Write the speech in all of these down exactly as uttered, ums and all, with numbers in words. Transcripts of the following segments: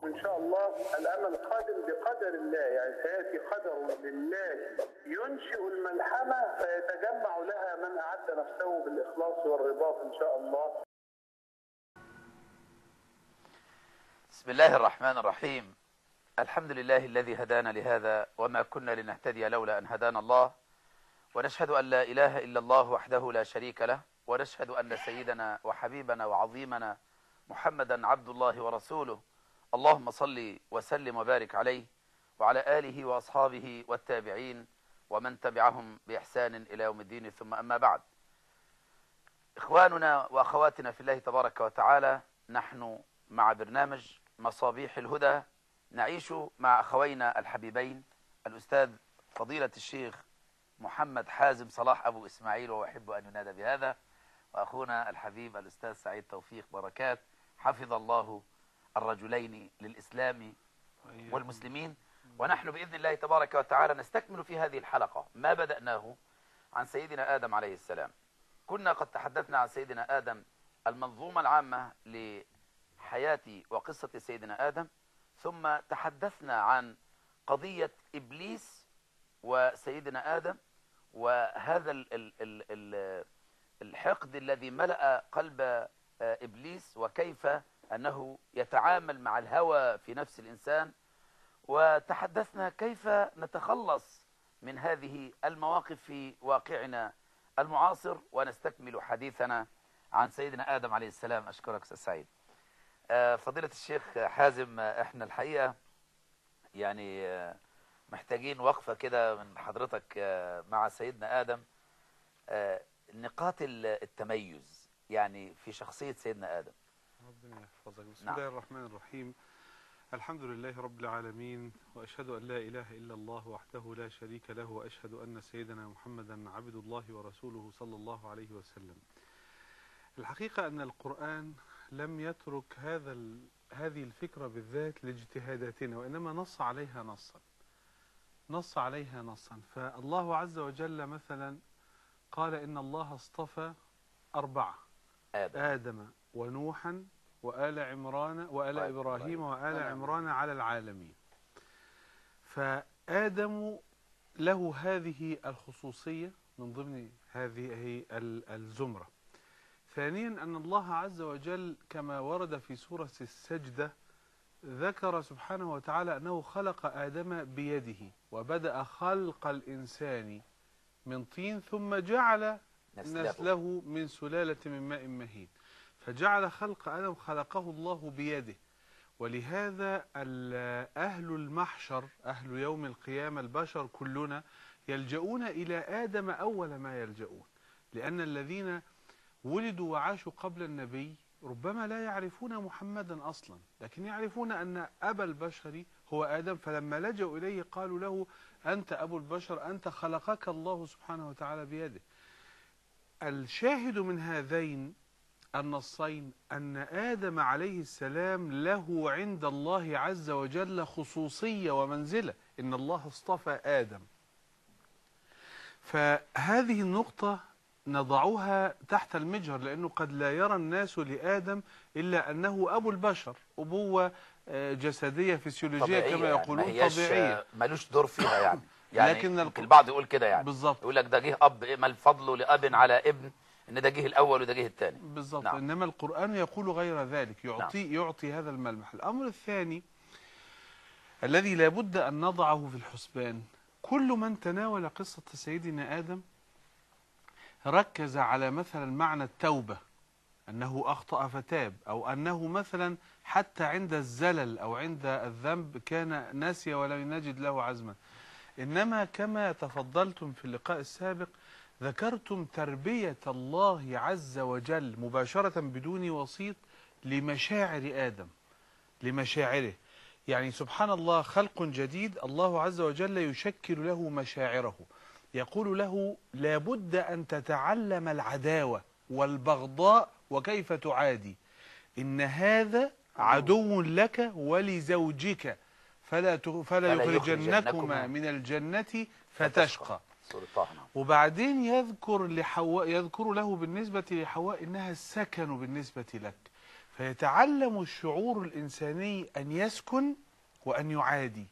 إن شاء الله الأمل قادم بقدر الله، يعني سيأتي قدر لله ينشئ الملحمة فيتجمع لها من أعد نفسه بالإخلاص والرباط إن شاء الله. بسم الله الرحمن الرحيم. الحمد لله الذي هدانا لهذا وما كنا لنهتدي لولا أن هدانا الله، ونشهد أن لا إله إلا الله وحده لا شريك له، ونشهد أن سيدنا وحبيبنا وعظيمنا محمدا عبد الله ورسوله. اللهم صل وسلم وبارك عليه وعلى آله وأصحابه والتابعين ومن تبعهم بإحسان إلى يوم الدين، ثم أما بعد. إخواننا وأخواتنا في الله تبارك وتعالى، نحن مع برنامج مصابيح الهدى نعيش مع أخوينا الحبيبين الأستاذ فضيلة الشيخ محمد حازم صلاح أبو إسماعيل، وأحب أن ينادى بهذا، وأخونا الحبيب الأستاذ سعيد توفيق بركات، حفظ الله الرجلين للإسلام والمسلمين. ونحن بإذن الله تبارك وتعالى نستكمل في هذه الحلقة ما بدأناه عن سيدنا آدم عليه السلام. كنا قد تحدثنا عن سيدنا آدم المنظومة العامة لحياة وقصة سيدنا آدم، ثم تحدثنا عن قضية إبليس وسيدنا آدم، وهذا ال ال ال ال الحقد الذي ملأ قلب إبليس، وكيف أنه يتعامل مع الهوى في نفس الإنسان. وتحدثنا كيف نتخلص من هذه المواقف في واقعنا المعاصر، ونستكمل حديثنا عن سيدنا آدم عليه السلام. أشكرك أستاذ سعيد. فضيلة الشيخ حازم، احنا الحقيقة يعني محتاجين وقفة كده من حضرتك مع سيدنا آدم، نقاط التميز يعني في شخصية سيدنا آدم. ربنا يحفظك. بسم الله الرحمن الرحيم. الحمد لله رب العالمين، وأشهد أن لا إله إلا الله وحده لا شريك له، وأشهد أن سيدنا محمدا عبد الله ورسوله صلى الله عليه وسلم. الحقيقة أن القرآن لم يترك هذا هذه الفكرة بالذات لاجتهاداتنا، وإنما نص عليها نصا نص عليها نصا فالله عز وجل مثلا قال إن الله اصطفى أربعة: آدم, آدم ونوحا وآل عمران وآل إبراهيم وآل عمران على العالمين. فآدم له هذه الخصوصية من ضمن هذه الزمرة. ثانيا أن الله عز وجل كما ورد في سورة السجدة ذكر سبحانه وتعالى أنه خلق آدم بيده، وبدأ خلق الإنسان من طين ثم جعل نسله من سلالة من ماء مهين، فجعل خلق آدم خلقه الله بيده. ولهذا أهل المحشر، أهل يوم القيامة، البشر كلنا يلجؤون إلى آدم أول ما يلجؤون، لأن الذين ولدوا وعاشوا قبل النبي ربما لا يعرفون محمدا أصلا، لكن يعرفون أن أبا البشر هو آدم، فلما لجأوا إليه قالوا له: أنت أبو البشر، أنت خلقك الله سبحانه وتعالى بيده. الشاهد من هذين النصين أن آدم عليه السلام له عند الله عز وجل خصوصية ومنزلة، إن الله اصطفى آدم. فهذه النقطة نضعها تحت المجهر، لأنه قد لا يرى الناس لآدم إلا أنه أبو البشر، أبوة جسدية فسيولوجية كما يقولون، يعني طبيعية، ملوش دور فيها يعني. يعني لكن البعض يقول كده يعني بالظبط، يقول لك ده جه أب، ما الفضل لأب على ابن، إن ده جه الأول وده جه الثاني. بالظبط. نعم. إنما القرآن يقول غير ذلك، يعطي نعم. يعطي هذا الملمح. الأمر الثاني الذي لابد أن نضعه في الحسبان: كل من تناول قصة سيدنا آدم ركز على مثلا معنى التوبة، أنه أخطأ فتاب، أو أنه مثلا حتى عند الزلل أو عند الذنب كان ناسي ولم نجد له عزما. إنما كما تفضلتم في اللقاء السابق ذكرتم تربية الله عز وجل مباشرة بدون وسيط لمشاعر آدم، لمشاعره. يعني سبحان الله، خلق جديد، الله عز وجل يشكل له مشاعره، يقول له: لابد أن تتعلم العداوة والبغضاء وكيف تعادي، إن هذا عدو لك ولزوجك فلا فلا يخرجنكما من الجنة فتشقى. وبعدين يذكر لحواء، يذكر له بالنسبة لحواء إنها السكن بالنسبة لك. فيتعلم الشعور الإنساني أن يسكن وأن يعادي.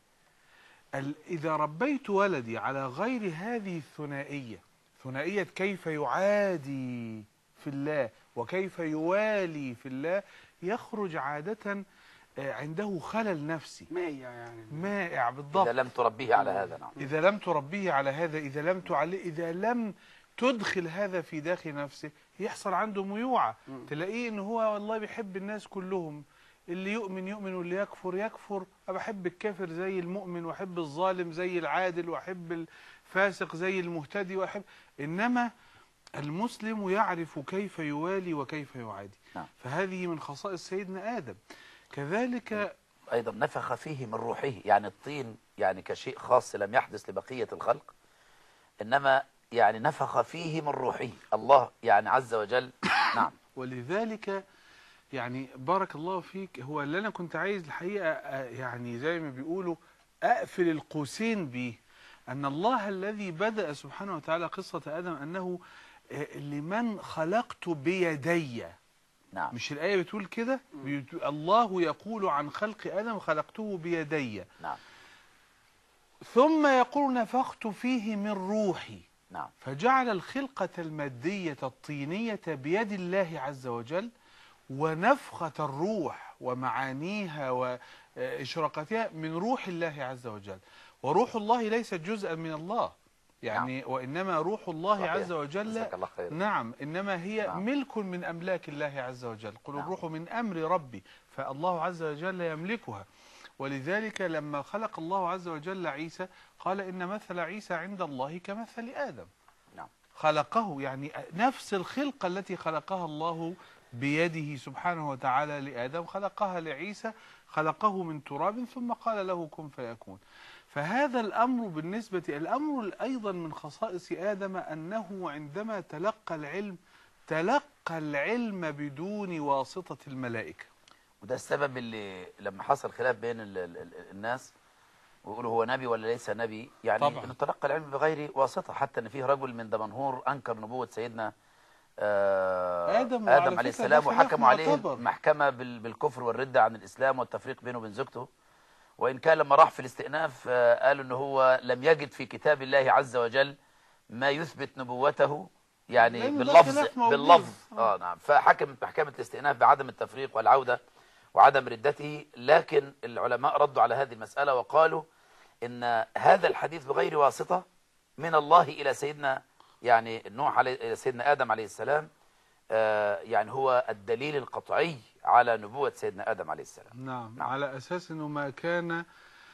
إذا ربيت ولدي على غير هذه الثنائية، ثنائية كيف يعادي في الله وكيف يوالي في الله، يخرج عادة عنده خلل نفسي مائع يعني مائع بالضبط. إذا لم تربيه على هذا. نعم. إذا لم تربيه على هذا، إذا لم تعلي، إذا لم تدخل هذا في داخل نفسه، يحصل عنده ميوعة. تلاقيه إن هو والله بيحب الناس كلهم، اللي يؤمن يؤمن واللي يكفر يكفر. أنا بحب الكافر زي المؤمن، وأحب الظالم زي العادل، وأحب الفاسق زي المهتدي، وأحب. إنما المسلم يعرف كيف يوالي وكيف يعادي. نعم. فهذه من خصائص سيدنا آدم. كذلك أيضا نفخ فيه من روحه، يعني الطين يعني كشيء خاص لم يحدث لبقية الخلق، إنما يعني نفخ فيه من روحه الله يعني عز وجل. نعم. ولذلك يعني بارك الله فيك، هو اللي أنا كنت عايز الحقيقة يعني زي ما بيقولوا أقفل القوسين به، أن الله الذي بدأ سبحانه وتعالى قصة آدم أنه لمن خلقت بيدي. نعم. مش الآية بتقول كده؟ الله يقول عن خلق آدم خلقته بيدي. نعم. ثم يقول نفخت فيه من روحي. نعم. فجعل الخلقة المادية الطينية بيد الله عز وجل، ونفخة الروح ومعانيها وإشراقاتها من روح الله عز وجل. وروح الله ليست جزءا من الله يعني. نعم. وإنما روح الله صحيح. عز وجل نعم إنما هي نعم. ملك من أملاك الله عز وجل. قل نعم. الروح من أمر ربي، فالله عز وجل يملكها. ولذلك لما خلق الله عز وجل عيسى قال إن مثل عيسى عند الله كمثل آدم. نعم. خلقه يعني نفس الخلقة التي خلقها الله بيده سبحانه وتعالى لآدم خلقها لعيسى، خلقه من تراب ثم قال له كن فيكون. فهذا الأمر بالنسبة الأمر أيضا من خصائص آدم أنه عندما تلقى العلم تلقى العلم بدون واسطة الملائكة. وده السبب اللي لما حصل خلاف بين ال ال الناس ويقولوا هو نبي ولا ليس نبي، يعني طبعا. انه تلقى العلم بغير واسطة، حتى ان فيه رجل من دمنهور انكر نبوة سيدنا آه آدم, آدم عليه السلام، وحكموا عليه محكمة بالكفر والردة عن الإسلام والتفريق بينه وبين زوجته. وإن كان لما راح في الاستئناف آه قالوا أنه هو لم يجد في كتاب الله عز وجل ما يثبت نبوته يعني باللفظ باللفظ اه نعم. فحكم محكمة الاستئناف بعدم التفريق والعودة وعدم ردته. لكن العلماء ردوا على هذه المسألة وقالوا إن هذا الحديث بغير واسطة من الله إلى سيدنا يعني نوح عليه سيدنا آدم عليه السلام آه يعني هو الدليل القطعي على نبوة سيدنا آدم عليه السلام. نعم, نعم. على أساس أنه ما كان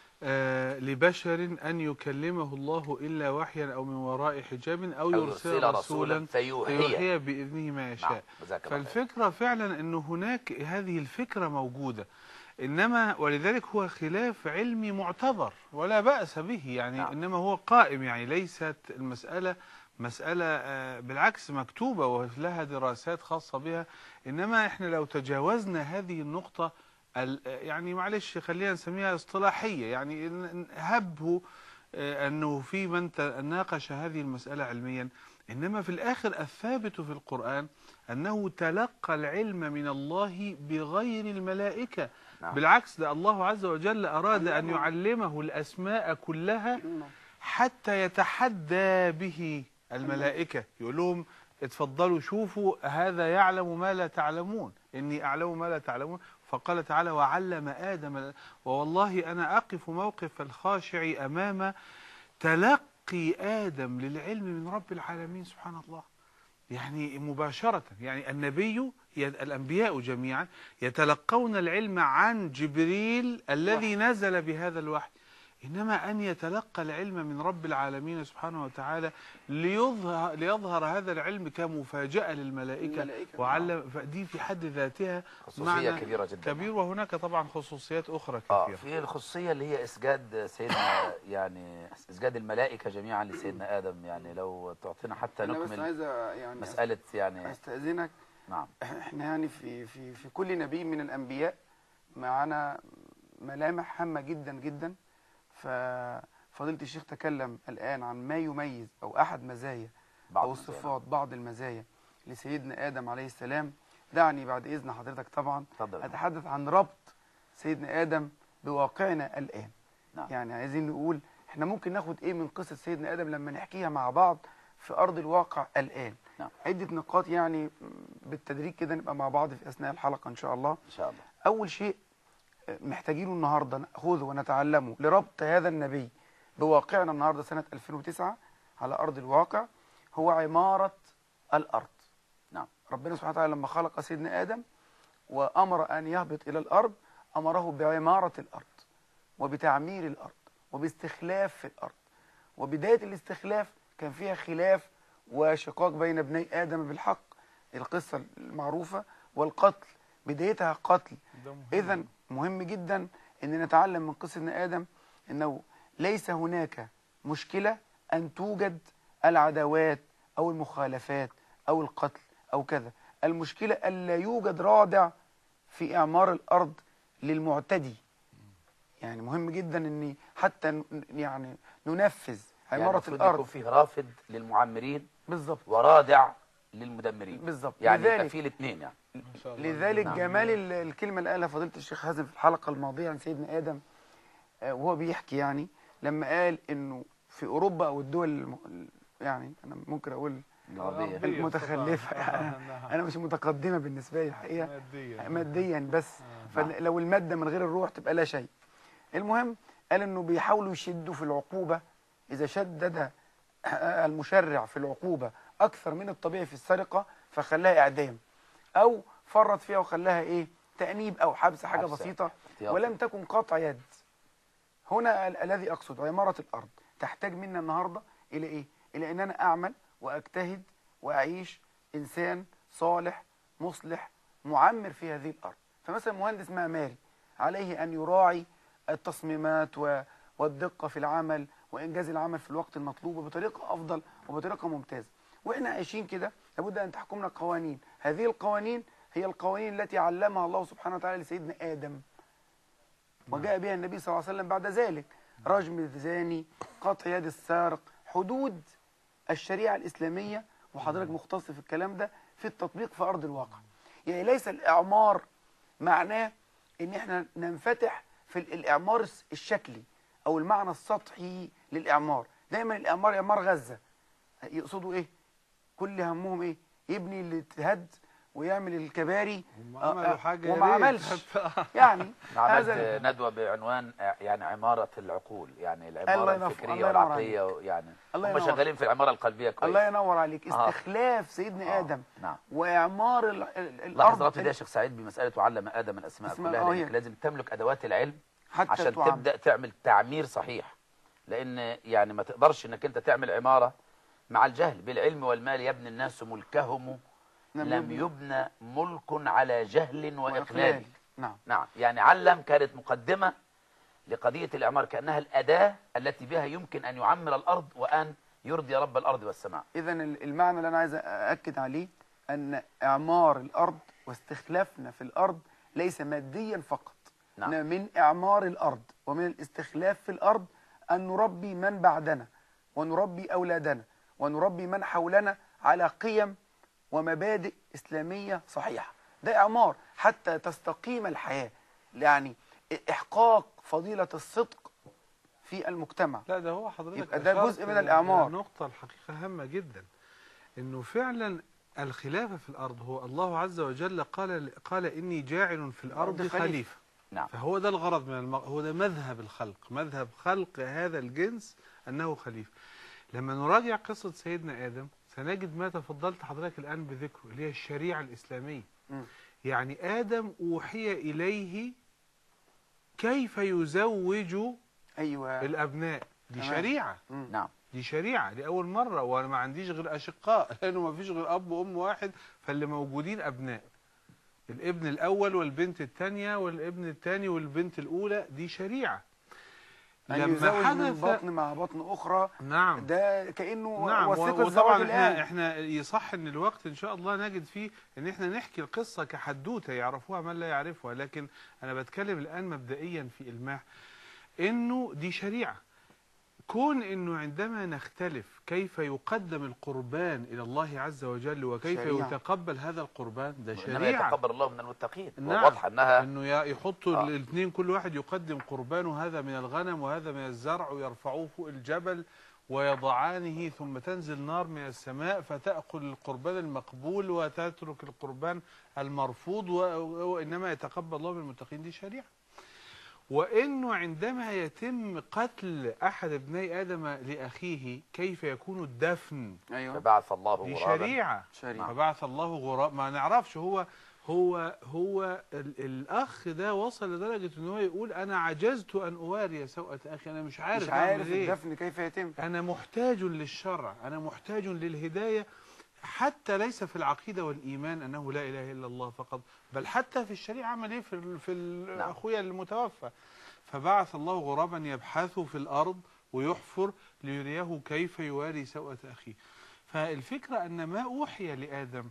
آه لبشر أن يكلمه الله إلا وحيا أو من وراء حجاب أو يرسل رسولا, رسولا فيوحي بإذنه ما يشاء. نعم. فالفكرة فعلا أنه هناك هذه الفكرة موجودة، إنما ولذلك هو خلاف علمي معتبر ولا بأس به يعني. نعم. إنما هو قائم يعني، ليست المسألة مسألة بالعكس مكتوبة ولها دراسات خاصة بها. إنما إحنا لو تجاوزنا هذه النقطة يعني معلش خلينا نسميها اصطلاحية، يعني هبه أنه في من ناقش هذه المسألة علميا، إنما في الآخر الثابت في القرآن أنه تلقى العلم من الله بغير الملائكة. نعم. بالعكس ده الله عز وجل أراد أن يعلمه الأسماء كلها حتى يتحدى به الملائكة، يقول لهم اتفضلوا شوفوا هذا يعلم ما لا تعلمون، إني أعلم ما لا تعلمون. فقال تعالى وعلم آدم. ووالله أنا أقف موقف الخاشع أمام تلقي آدم للعلم من رب العالمين سبحان الله، يعني مباشرة. يعني النبي الأنبياء جميعا يتلقون العلم عن جبريل الذي نزل بهذا الوحي، إنما أن يتلقى العلم من رب العالمين سبحانه وتعالى ليظهر, ليظهر هذا العلم كمفاجأة للملائكة وعلم، فدي في حد ذاتها خصوصية كبيرة جدا كبير. وهناك طبعا خصوصيات أخرى كثيرة. آه في الخصوصية اللي هي إسجاد سيدنا يعني إسجاد الملائكة جميعا لسيدنا آدم. يعني لو تعطينا حتى نكمل يعني مسألة يعني أستأذنك. نعم. احنا يعني في في في كل نبي من الأنبياء معنا ملامح هامة جدا جدا. ففضيلة الشيخ تكلم الآن عن ما يميز أو أحد مزايا أو صفات بعض المزايا لسيدنا آدم عليه السلام دعني بعد إذن حضرتك طبعا اتفضل. أتحدث عن ربط سيدنا آدم بواقعنا الآن. نعم. يعني عايزين نقول احنا ممكن ناخد ايه من قصة سيدنا آدم لما نحكيها مع بعض في أرض الواقع الآن. نعم. عدة نقاط يعني بالتدريج كده نبقى مع بعض في أثناء الحلقة إن شاء الله. إن شاء الله. أول شيء محتاجينه النهاردة نأخذه ونتعلمه لربط هذا النبي بواقعنا النهاردة سنة ألفين وتسعة على أرض الواقع هو عمارة الأرض. نعم. ربنا سبحانه وتعالى لما خلق سيدنا آدم وأمر أن يهبط إلى الأرض أمره بعمارة الأرض وبتعمير الأرض وباستخلاف في الأرض. وبداية الاستخلاف كان فيها خلاف وشقاق بين ابني آدم بالحق، القصة المعروفة، والقتل، بدايتها قتل. إذن مهم جدا أن نتعلم من قصة ابن آدم أنه ليس هناك مشكلة أن توجد العداوات أو المخالفات أو القتل أو كذا. المشكلة أن لا يوجد رادع في إعمار الأرض للمعتدي. يعني مهم جدا أن حتى يعني ننفذ عمارة يعني الأرض يكون فيه رافد للمعمرين بالظبط ورادع للمدمرين بالظبط. يعني لذلك يبقى فيه الاثنين يعني. لذلك نعم. جمال ال- الكلمة اللي قالها فضيلة الشيخ حازم في الحلقة الماضية عن سيدنا آدم آه، وهو بيحكي يعني لما قال إنه في أوروبا أو الدول الم... يعني أنا ممكن أقول الغربية. المتخلفة يعني أنا مش متقدمة بالنسبة لي الحقيقة ماديا ماديا بس. نعم. فلو المادة من غير الروح تبقى لا شيء. المهم قال إنه بيحاولوا يشدوا في العقوبة. إذا شدد المشرع في العقوبة أكثر من الطبيعي في السرقة فخلاها إعدام، أو فرط فيها وخلاها إيه تأنيب أو حبس، حاجة حبس. بسيطة احتياطي. ولم تكن قطع يد. هنا ال- الذي أقصد عمارة الأرض تحتاج منا النهاردة إلى إيه؟ إلى أن أنا أعمل وأجتهد وأعيش إنسان صالح مصلح معمر في هذه الأرض. فمثلا مهندس معماري عليه أن يراعي التصميمات و- والدقة في العمل وإنجاز العمل في الوقت المطلوب وبطريقة أفضل وبطريقة ممتازة. وإحنا عايشين كده لابد أن تحكمنا قوانين. هذه القوانين هي القوانين التي علمها الله سبحانه وتعالى لسيدنا آدم وجاء بها النبي صلى الله عليه وسلم بعد ذلك. رجم الزاني، قطع يد السارق، حدود الشريعة الإسلامية. وحضرتك مختص في الكلام ده في التطبيق في أرض الواقع. يعني ليس الإعمار معناه إن إحنا ننفتح في الإعمار الشكلي أو المعنى السطحي للإعمار. دايما الإعمار إعمار غزة يقصدوا إيه؟ كل همهم إيه؟ يبني اللي اتهد ويعمل الكباري عملوا حاجة وما يا ريت. عملش يعني عملت هذا ندوة بعنوان يعني عمارة العقول، يعني الله العمارة ينور- الفكرية الله ينور والعقلية يعني الله هم ينور. شغالين في العمارة القلبية كويس. الله ينور عليك. آه. استخلاف سيدنا آه. آدم نعم. وإعمار ال- ال- لاحظ الأرض ربطي ده يا شيخ سعيد بمسألة وعلم آدم الأسماء أسماء، كلها، آه، لأنك هي. لازم تملك أدوات العلم حتى عشان تعامل. تبدأ تعمل تعمير صحيح. لأن يعني ما تقدرش إنك أنت تعمل عمارة مع الجهل. بالعلم والمال يبني الناس ملكهم لم يبنى ملك على جهل وإقلال. نعم. نعم. يعني علم كانت مقدمة لقضية الإعمار كأنها الأداة التي بها يمكن أن يعمر الأرض وأن يرضي رب الأرض والسماء. إذا المعنى اللي أنا عايز أأكد عليه أن إعمار الأرض واستخلافنا في الأرض ليس ماديا فقط. نعم. إنما من إعمار الأرض ومن الاستخلاف في الأرض أن نربي من بعدنا ونربي أولادنا ونربي من حولنا على قيم ومبادئ إسلامية صحيحة. ده إعمار حتى تستقيم الحياة. يعني إحقاق فضيلة الصدق في المجتمع. لا ده هو حضرتك يبقى ده أشرت جزء من الإعمار. نقطة الحقيقة هامة جدا، إنه فعلا الخلافة في الأرض هو الله عز وجل قال قال إني جاعل في الأرض خليفة. خليفة. نعم. فهو ده الغرض من المغ... هو ده مذهب الخلق، مذهب خلق هذا الجنس أنه خليفة. لما نراجع قصة سيدنا آدم سنجد ما تفضلت حضرتك الآن بذكره اللي هي الشريعة الإسلامية. م. يعني آدم أوحي إليه كيف يزوج أيوة. الأبناء. دي تمام. شريعة. م. نعم. دي شريعة لأول مرة، وأنا ما عنديش غير أشقاء لأنه ما فيش غير أب وأم واحد، فاللي موجودين أبناء. الابن الأول والبنت الثانية والابن الثاني والبنت الأولى، دي شريعة. أن يزوج من بطن مع بطن أخرى. نعم. ده كأنه نعم. وثيقة زواج وطبعا الآن. احنا, احنا يصح ان الوقت ان شاء الله نجد فيه ان احنا نحكي القصة كحدوتة يعرفوها من لا يعرفها، لكن انا بتكلم الآن مبدئيا في إلماح انه دي شريعة. كون انه عندما نختلف كيف يقدم القربان الى الله عز وجل وكيف شريعة. يتقبل هذا القربان ده إنما شريعة. يتقبل الله من المتقين. نعم. واضحة أنها انه ي- يحطوا آه. الاثنين كل واحد يقدم قربانه، هذا من الغنم وهذا من الزرع، ويرفعوه فوق الجبل ويضعانه، ثم تنزل نار من السماء فتأكل القربان المقبول وتترك القربان المرفوض، و- وإنما يتقبل الله من المتقين. دي شريعة. وإنه عندما يتم قتل أحد ابني آدم لأخيه كيف يكون الدفن، ايوه فبعث الله دي غرابا. شريعة. شريعة. فبعث الله غراب، ما نعرفش هو هو هو ال الأخ ده وصل لدرجة إن هو يقول أنا عجزت أن أواري سوءة أخي، أنا مش عارف مش عارف أعمل إيه. الدفن كيف يتم. أنا محتاج للشرع، أنا محتاج للهداية، حتى ليس في العقيدة والإيمان أنه لا إله إلا الله فقط، بل حتى في الشريعة عمل إيه في ال- في ال- نعم. أخويا المتوفى. فبعث الله غرابا يبحث في الأرض ويحفر ليريه كيف يواري سوءة أخيه. فالفكرة أن ما أوحي لآدم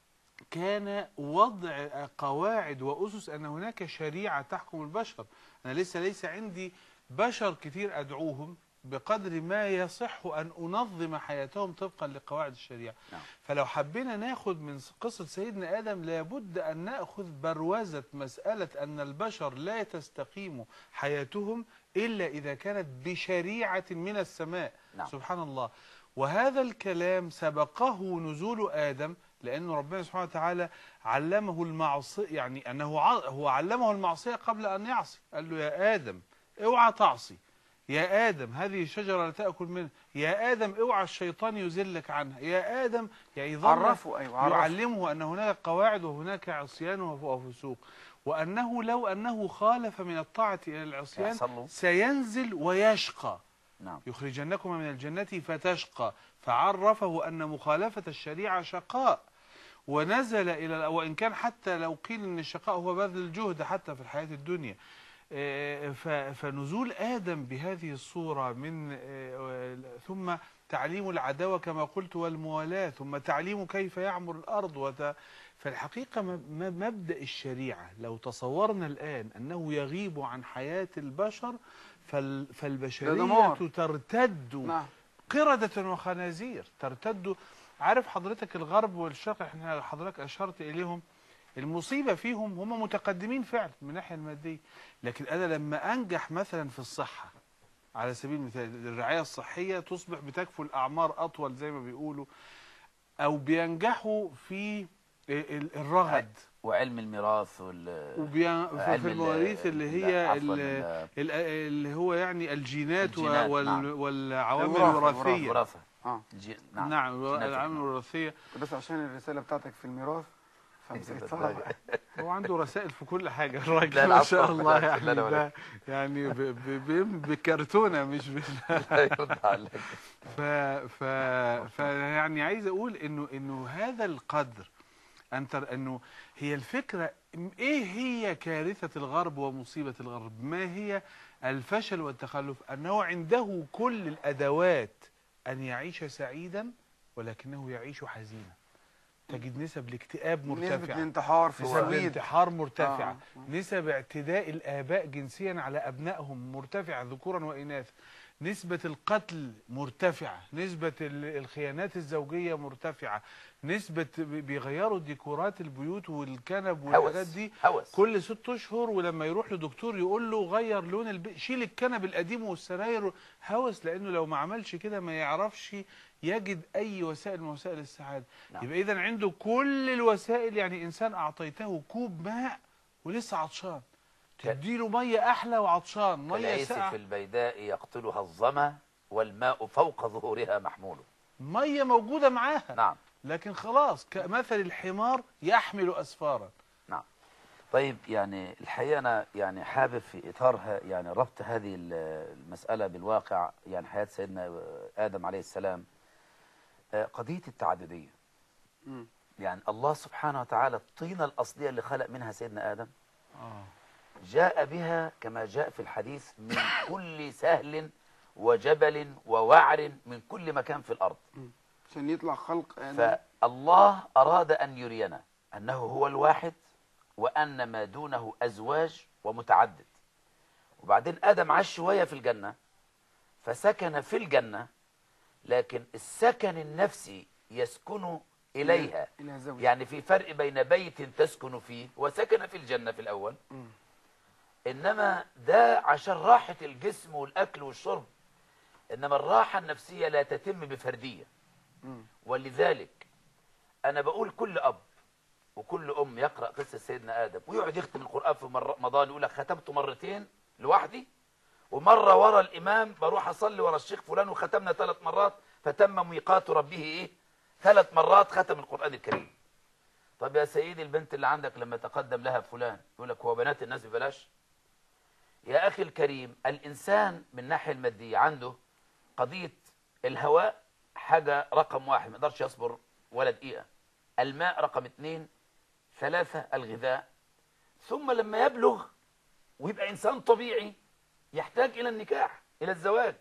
كان وضع قواعد وأسس، أن هناك شريعة تحكم البشر. أنا لسه ليس عندي بشر كتير أدعوهم بقدر ما يصح أن أنظم حياتهم طبقا لقواعد الشريعة. نعم. فلو حبينا ناخد من قصة سيدنا آدم لابد أن نأخذ بروزة مسألة أن البشر لا تستقيم حياتهم إلا إذا كانت بشريعة من السماء. نعم. سبحان الله. وهذا الكلام سبقه نزول آدم، لأن ربنا سبحانه وتعالى علمه المعصية، يعني أنه ع- هو علمه المعصية قبل أن يعصي. قال له يا آدم اوعى تعصي، يا آدم هذه الشجرة لا تأكل منها، يا آدم اوعى الشيطان يذلك عنها، يا آدم يعني ظل عرفوا ايوه عرفوا. يعلمه أن هناك قواعد وهناك عصيان وفسوق، وأنه لو أنه خالف من الطاعة إلى العصيان يحصل له. سينزل ويشقى، نعم. يخرجنكم من الجنة فتشقى. فعرفه أن مخالفة الشريعة شقاء، ونزل إلى، وإن كان حتى لو قيل أن الشقاء هو بذل الجهد حتى في الحياة الدنيا. آه، ف- فنزول آدم بهذه الصورة من آه، ثم تعليم العداوة كما قلت والموالاة، ثم تعليم كيف يعمر الأرض وت... فالحقيقة م- م- مبدأ الشريعة لو تصورنا الآن أنه يغيب عن حياة البشر فال... فالبشرية دمار. ترتد نعم قردة وخنازير، ترتد. عارف حضرتك الغرب والشرق، احنا حضرتك أشرت إليهم، المصيبة فيهم هم متقدمين فعلا من الناحية المادية، لكن أنا لما أنجح مثلا في الصحة على سبيل المثال، الرعاية الصحية تصبح بتكفل الأعمار أطول زي ما بيقولوا، أو بينجحوا في ال- الرغد وعلم الميراث وال وبي... علم في المواريث اللي هي عفواً، ال- ال- ال- اللي هو يعني الجينات, الجينات، وال... نعم. والعوامل الوراثة، الوراثية. الوراثة. اه الجي- نعم, نعم. نعم جيناتك، العوامل نعم. الوراثية. بس عشان الرسالة بتاعتك في الميراث فمسيطرة. هو عنده رسائل في كل حاجة الراجل لا، ما العفو، شاء الله، لا، يعني لا، لا، ولا ده يعني ب... ب... ب... بكرتونة مش ب... لا يرد عليك. ف... ف... ف يعني عايز اقول انه انه هذا القدر انت انه هي الفكرة ايه هي كارثة الغرب ومصيبة الغرب، ما هي الفشل والتخلف، انه عنده كل الادوات ان يعيش سعيدا ولكنه يعيش حزينا. تجد نسب الاكتئاب نسبة مرتفعة، الانتحار في نسب السويد. الانتحار مرتفعة، آه. نسب اعتداء الآباء جنسيا على أبنائهم مرتفعة ذكورا وإناثا، نسبة القتل مرتفعة، نسبة ال- الخيانات الزوجية مرتفعة، نسبة بيغيروا ديكورات البيوت والكنب والحاجات دي هوس. كل ست اشهر، ولما يروح لدكتور يقول له غير لون البيت، شيل الكنب القديم والسراير. هوس، لانه لو ما عملش كده ما يعرفش يجد اي وسائل من وسائل السعاده. نعم. يبقى اذا عنده كل الوسائل، يعني انسان اعطيته كوب ماء ولسه عطشان، تديله ميه احلى وعطشان، ميه كالعيس ساقعه، في البيداء يقتلها الظما والماء فوق ظهورها محمول. ميه موجوده معاها، نعم. لكن خلاص كمثل الحمار يحمل اسفارا. نعم. طيب، يعني الحقيقة أنا يعني حابب في إطارها يعني ربط هذه المسألة بالواقع، يعني حياة سيدنا آدم عليه السلام، آه، قضية التعددية. مم. يعني الله سبحانه وتعالى الطينة الأصلية اللي خلق منها سيدنا آدم اه جاء بها كما جاء في الحديث من كل سهل وجبل ووعر من كل مكان في الأرض. عشان يطلع خلق آدم. فالله أراد أن يرينا أنه هو الواحد، وأن ما دونه أزواج ومتعدد. وبعدين آدم عاش شوية في الجنة، فسكن في الجنة، لكن السكن النفسي يسكن إليها. إلى زوجها. يعني في فرق بين بيت تسكن فيه وسكن في الجنة في الأول، مم. إنما ده عشان راحة الجسم والأكل والشرب، إنما الراحة النفسية لا تتم بفردية. مم. ولذلك أنا بقول كل أب وكل أم يقرأ قصة سيدنا آدم ويقعد يختم القرآن في رمضان، يقول لك ختمته مرتين لوحدي، ومرة ورا الإمام بروح أصلي ورا الشيخ فلان وختمنا ثلاث مرات، فتم ميقات ربه إيه؟ ثلاث مرات ختم القرآن الكريم. طب يا سيدي البنت اللي عندك لما تقدم لها فلان يقول لك هو بنات الناس ببلاش؟ يا أخي الكريم، الإنسان من الناحية المادية عنده قضية الهواء حاجة رقم واحد ما يقدرش يصبر ولا دقيقة، الماء رقم اثنين، ثلاثة الغذاء، ثم لما يبلغ ويبقى إنسان طبيعي يحتاج إلى النكاح، إلى الزواج.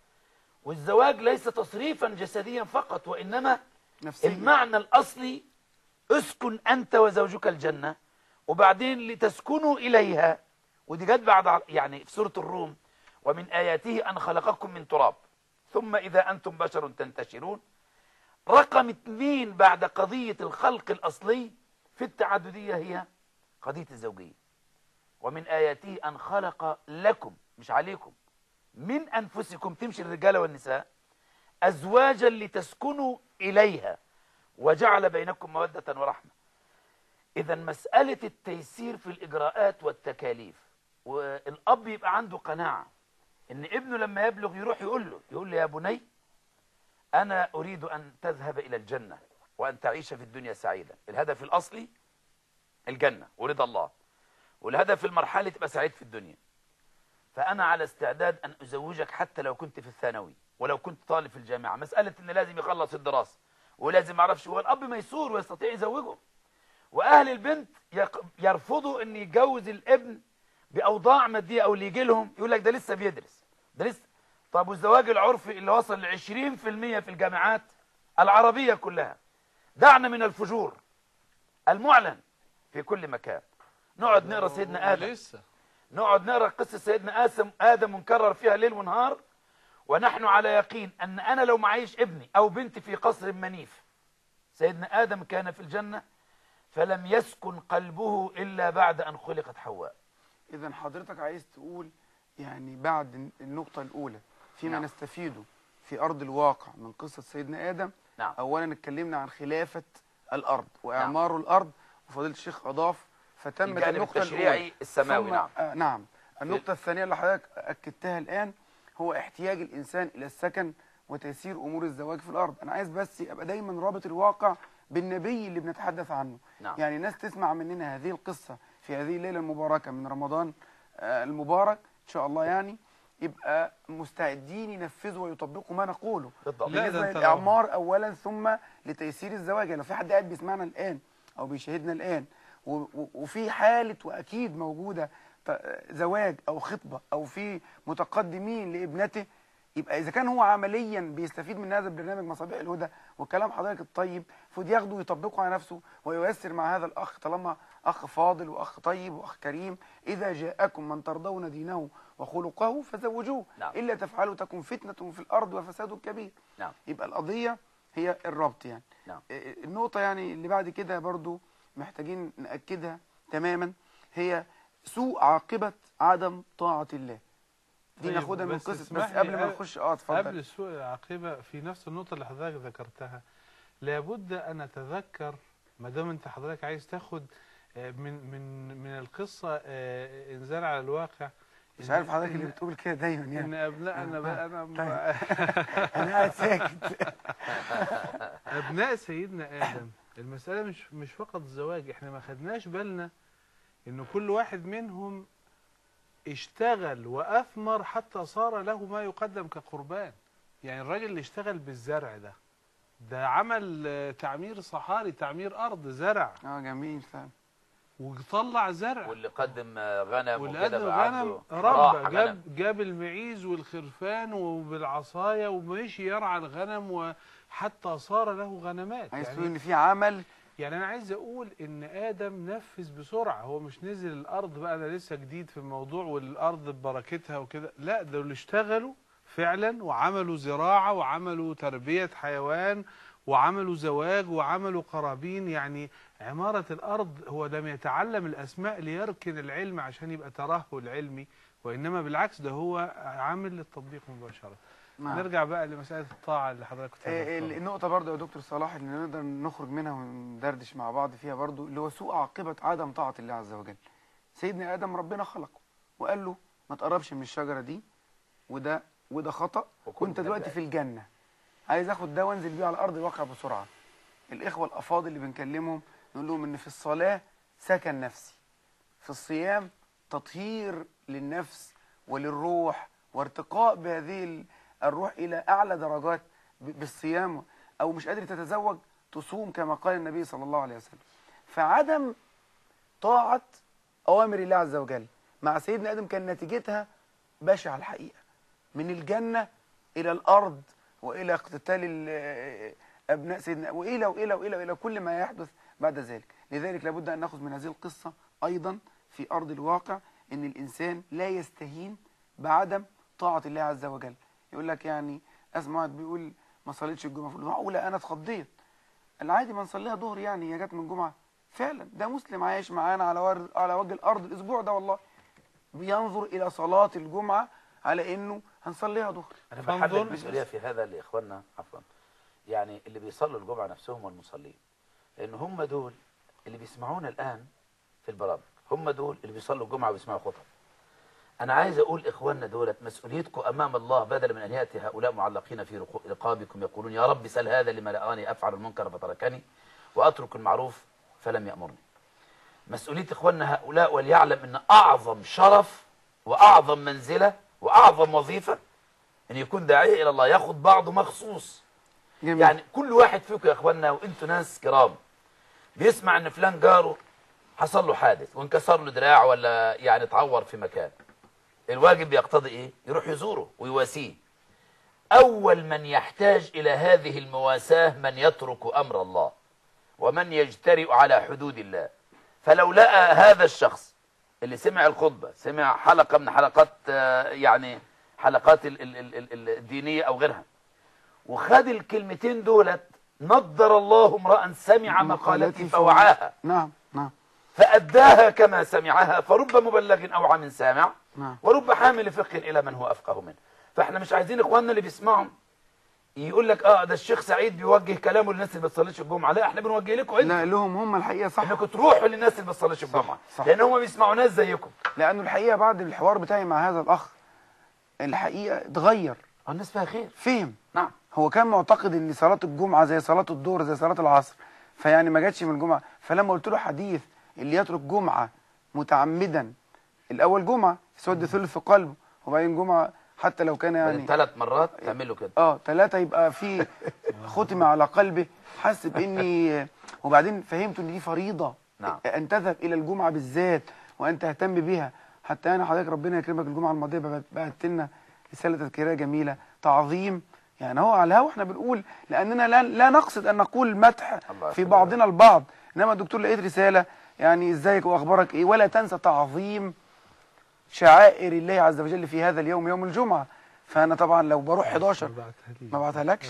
والزواج ليس تصريفا جسديا فقط، وإنما نفسيا. المعنى الأصلي اسكن أنت وزوجك الجنة، وبعدين لتسكنوا إليها. ودي جت بعد يعني في سورة الروم، ومن آياته أن خلقكم من تراب ثم إذا أنتم بشر تنتشرون. رقم اثنين بعد قضية الخلق الأصلي في التعددية هي قضية الزوجية. ومن آياته أن خلق لكم مش عليكم من أنفسكم، تمشي الرجالة والنساء، أزواجا لتسكنوا إليها وجعل بينكم مودة ورحمة. إذا مسألة التيسير في الإجراءات والتكاليف، والأب يبقى عنده قناعة إن ابنه لما يبلغ يروح يقول له يقول له يا بني أنا أريد أن تذهب إلى الجنة وأن تعيش في الدنيا سعيدا. الهدف الأصلي الجنة ورضا الله، والهدف المرحلي تبقى سعيد في الدنيا. فأنا على استعداد أن أزوجك حتى لو كنت في الثانوي ولو كنت طالب في الجامعة. مسألة إن لازم يخلص الدراسة ولازم ما أعرفش، هو الأب ميسور ويستطيع يزوجه. وأهل البنت يرفضوا أن يتجوز الابن بأوضاع مادية، أو اللي يجي لهم يقول لك ده لسه بيدرس ده لسه. طب والزواج العرفي اللي وصل ل عشرين في المية في الجامعات العربية كلها، دعنا من الفجور المعلن في كل مكان. نقعد نقرأ سيدنا آدم، لسه نقعد نقرأ قصة سيدنا آدم آدم ونكرر فيها ليل ونهار، ونحن على يقين أن أنا لو معيش ابني أو بنتي في قصر منيف، سيدنا آدم كان في الجنة فلم يسكن قلبه إلا بعد أن خلقت حواء. إذا حضرتك عايز تقول يعني بعد النقطة الأولى فيما نعم. نستفيده في أرض الواقع من قصة سيدنا آدم، نعم. أولا اتكلمنا عن خلافة الأرض وإعمار نعم. الأرض، وفضيلة الشيخ أضاف فتمت الجانب النقطة التشريعي الأولى السماوي. ثم نعم. آه نعم النقطة الثانية اللي حضرتك أكدتها الآن هو احتياج الإنسان إلى السكن وتيسير أمور الزواج في الأرض. أنا عايز بس أبقى دايما رابط الواقع بالنبي اللي بنتحدث عنه. نعم. يعني الناس تسمع مننا هذه القصة في هذه الليلة المباركة من رمضان آه المبارك إن شاء الله، يعني يبقى مستعدين ينفذوا ويطبقوا ما نقوله بالنسبة للإعمار أولا ثم لتيسير الزواج. يعني لو في حد قاعد بيسمعنا الآن أو بيشاهدنا الآن وفي حالة وأكيد موجودة زواج أو خطبة أو في متقدمين لابنته، يبقى إذا كان هو عمليا بيستفيد من هذا البرنامج مصابيح الهدى وكلام حضرتك الطيب، فود ياخده ويطبقه على نفسه وييسر مع هذا الأخ، طالما أخ فاضل وأخ طيب وأخ كريم. إذا جاءكم من ترضون دينه وخلقه فزوجوه. نعم. إلا تفعلوا تكن فتنة في الأرض وفساد كبير. نعم. يبقى القضية هي الربط. يعني نعم. النقطة يعني اللي بعد كده برضو محتاجين نأكدها تماما هي سوء عاقبة عدم طاعة الله. دي طيب ناخدها من بس قصة، بس قبل ما نخش اه اتفضل. قبل سوء العاقبة في نفس النقطة اللي حضرتك ذكرتها، لابد أن أتذكر ما دام أنت حضرتك عايز تاخد من من من القصة إنزال على الواقع. مش عارف حضرتك اللي بتقول كده دايما يعني إن أبنائنا بقى أنا أنا قاعد ساكت. أبناء سيدنا آدم المسألة مش مش فقط الزواج، إحنا ما خدناش بالنا إن كل واحد منهم اشتغل وأثمر حتى صار له ما يقدم كقربان. يعني الراجل اللي اشتغل بالزرع ده ده عمل تعمير صحاري، تعمير أرض، زرع. اه جميل فعلا. وطلع زرع. واللي قدم غنم واللي وكده قدم بقى غنم عنده ربى، جاب جاب المعيز والخرفان وبالعصاية ومشي يرعى الغنم وحتى صار له غنمات. عايز يعني تقول ان في عمل. يعني انا عايز اقول ان ادم نفذ بسرعه، هو مش نزل الارض بقى انا لسه جديد في الموضوع والارض ببركتها وكده، لا ده اللي اشتغلوا فعلا، وعملوا زراعة وعملوا تربية حيوان وعملوا زواج وعملوا قرابين. يعني عمارة الأرض هو لم يتعلم الأسماء ليركن العلم عشان يبقى ترهل علمي، وإنما بالعكس ده هو عامل للتطبيق مباشرة. نعم. نرجع بقى لمسألة الطاعة اللي حضرتك كنت آه، هتذكرها. النقطة برضه يا دكتور صلاح اللي نقدر نخرج منها وندردش مع بعض فيها برضه، اللي هو سوء عاقبة عدم طاعة الله عز وجل. سيدنا آدم ربنا خلقه وقال له ما تقربش من الشجرة دي، وده وده خطأ، وانت دلوقتي في الجنة، عايز اخد ده وانزل بيه على أرض الواقع بسرعة. الإخوة الأفاضل اللي بنكلمهم نقول لهم إن في الصلاة سكن نفسي، في الصيام تطهير للنفس وللروح وارتقاء بهذه الروح إلى أعلى درجات بالصيام. أو مش قادر تتزوج تصوم كما قال النبي صلى الله عليه وسلم. فعدم طاعة أوامر الله عز وجل مع سيدنا آدم كان نتيجتها بشعة الحقيقة، من الجنة إلى الأرض وإلى اقتتال أبناء سيدنا وإلى وإلى وإلى وإلى كل ما يحدث بعد ذلك. لذلك لابد أن نأخذ من هذه القصة أيضا في أرض الواقع أن الإنسان لا يستهين بعدم طاعة الله عز وجل. يقول لك يعني أسمع واحد بيقول ما صليتش الجمعة، معقولة أنا اتخضيت، العادي ما نصليها ظهر يعني، هي جت من جمعة. فعلا ده مسلم عايش معانا على ور... على وجه الأرض الأسبوع ده والله بينظر إلى صلاة الجمعة على إنه هنصليها ظهر. أنا بحمل المسؤولية في هذا لإخواننا عفوا، يعني اللي بيصلوا الجمعة نفسهم والمصلين، لأن هم دول اللي بيسمعونا الآن في البرامج، هم دول اللي بيصلوا الجمعة وبيسمعوا خطب. أنا عايز أقول إخواننا دولت مسؤوليتكم أمام الله، بدل من أن يأتي هؤلاء معلقين في رقابكم يقولون يا رب سل هذا لما رآني أفعل المنكر فتركني وأترك المعروف فلم يأمرني. مسؤولية إخواننا هؤلاء وليعلم أن أعظم شرف وأعظم منزلة وأعظم وظيفة أن يكون داعية إلى الله، ياخد بعضه مخصوص. جميل. يعني كل واحد فيكم يا إخواننا وأنتوا ناس كرام بيسمع أن فلان جاره حصل له حادث وانكسر له دراع ولا يعني اتعور في مكان، الواجب يقتضي إيه؟ يروح يزوره ويواسيه. أول من يحتاج إلى هذه المواساة من يترك أمر الله ومن يجترئ على حدود الله. فلو لقى هذا الشخص اللي سمع الخطبة، سمع حلقة من حلقات يعني حلقات الدينية أو غيرها، وخد الكلمتين دولت، نضر الله امرأ سمع مقالتي فوعاها. نعم نعم. فأداها كما سمعها، فرب مبلغ أوعى من سامع، نعم. ورب حامل فقه إلى من هو أفقه منه. فاحنا مش عايزين إخواننا اللي بيسمعوا يقول لك اه ده الشيخ سعيد بيوجه كلامه للناس اللي ما بتصليش الجمعه. لا، احنا بنوجه لكم انتوا. لا لهم هم الحقيقه صح، انكم تروحوا للناس اللي ما بتصليش الجمعه، لان هم بيسمعوا ناس زيكم. لانه الحقيقه بعد الحوار بتاعي مع هذا الاخ الحقيقه اتغير، الناس فيها خير، فهم. نعم. هو كان معتقد ان صلاه الجمعه زي صلاه الظهر زي صلاه العصر، فيعني ما جاتش من الجمعه. فلما قلت له حديث اللي يترك جمعه متعمدا، الاول جمعه سود ثلث في قلبه، وبعدين جمعه حتى لو كان يعني ثلاث مرات تعملوا كده، اه ثلاثه يبقى في ختم على قلبه، حس باني. وبعدين فهمت ان دي فريضه، نعم، ان تذهب الى الجمعه بالذات وان تهتم بها. حتى انا حضرتك ربنا يكرمك الجمعه الماضيه بعت لنا رساله تذكيريه جميله، تعظيم. يعني هو على الهوا احنا بنقول لاننا لا, لا نقصد ان نقول مدح في بعضنا البعض، انما الدكتور لقيت رساله يعني ازيك واخبارك ايه، ولا تنسى تعظيم شعائر الله عز وجل في هذا اليوم يوم الجمعه. فانا طبعا لو بروح حداشر ما بعتهالكش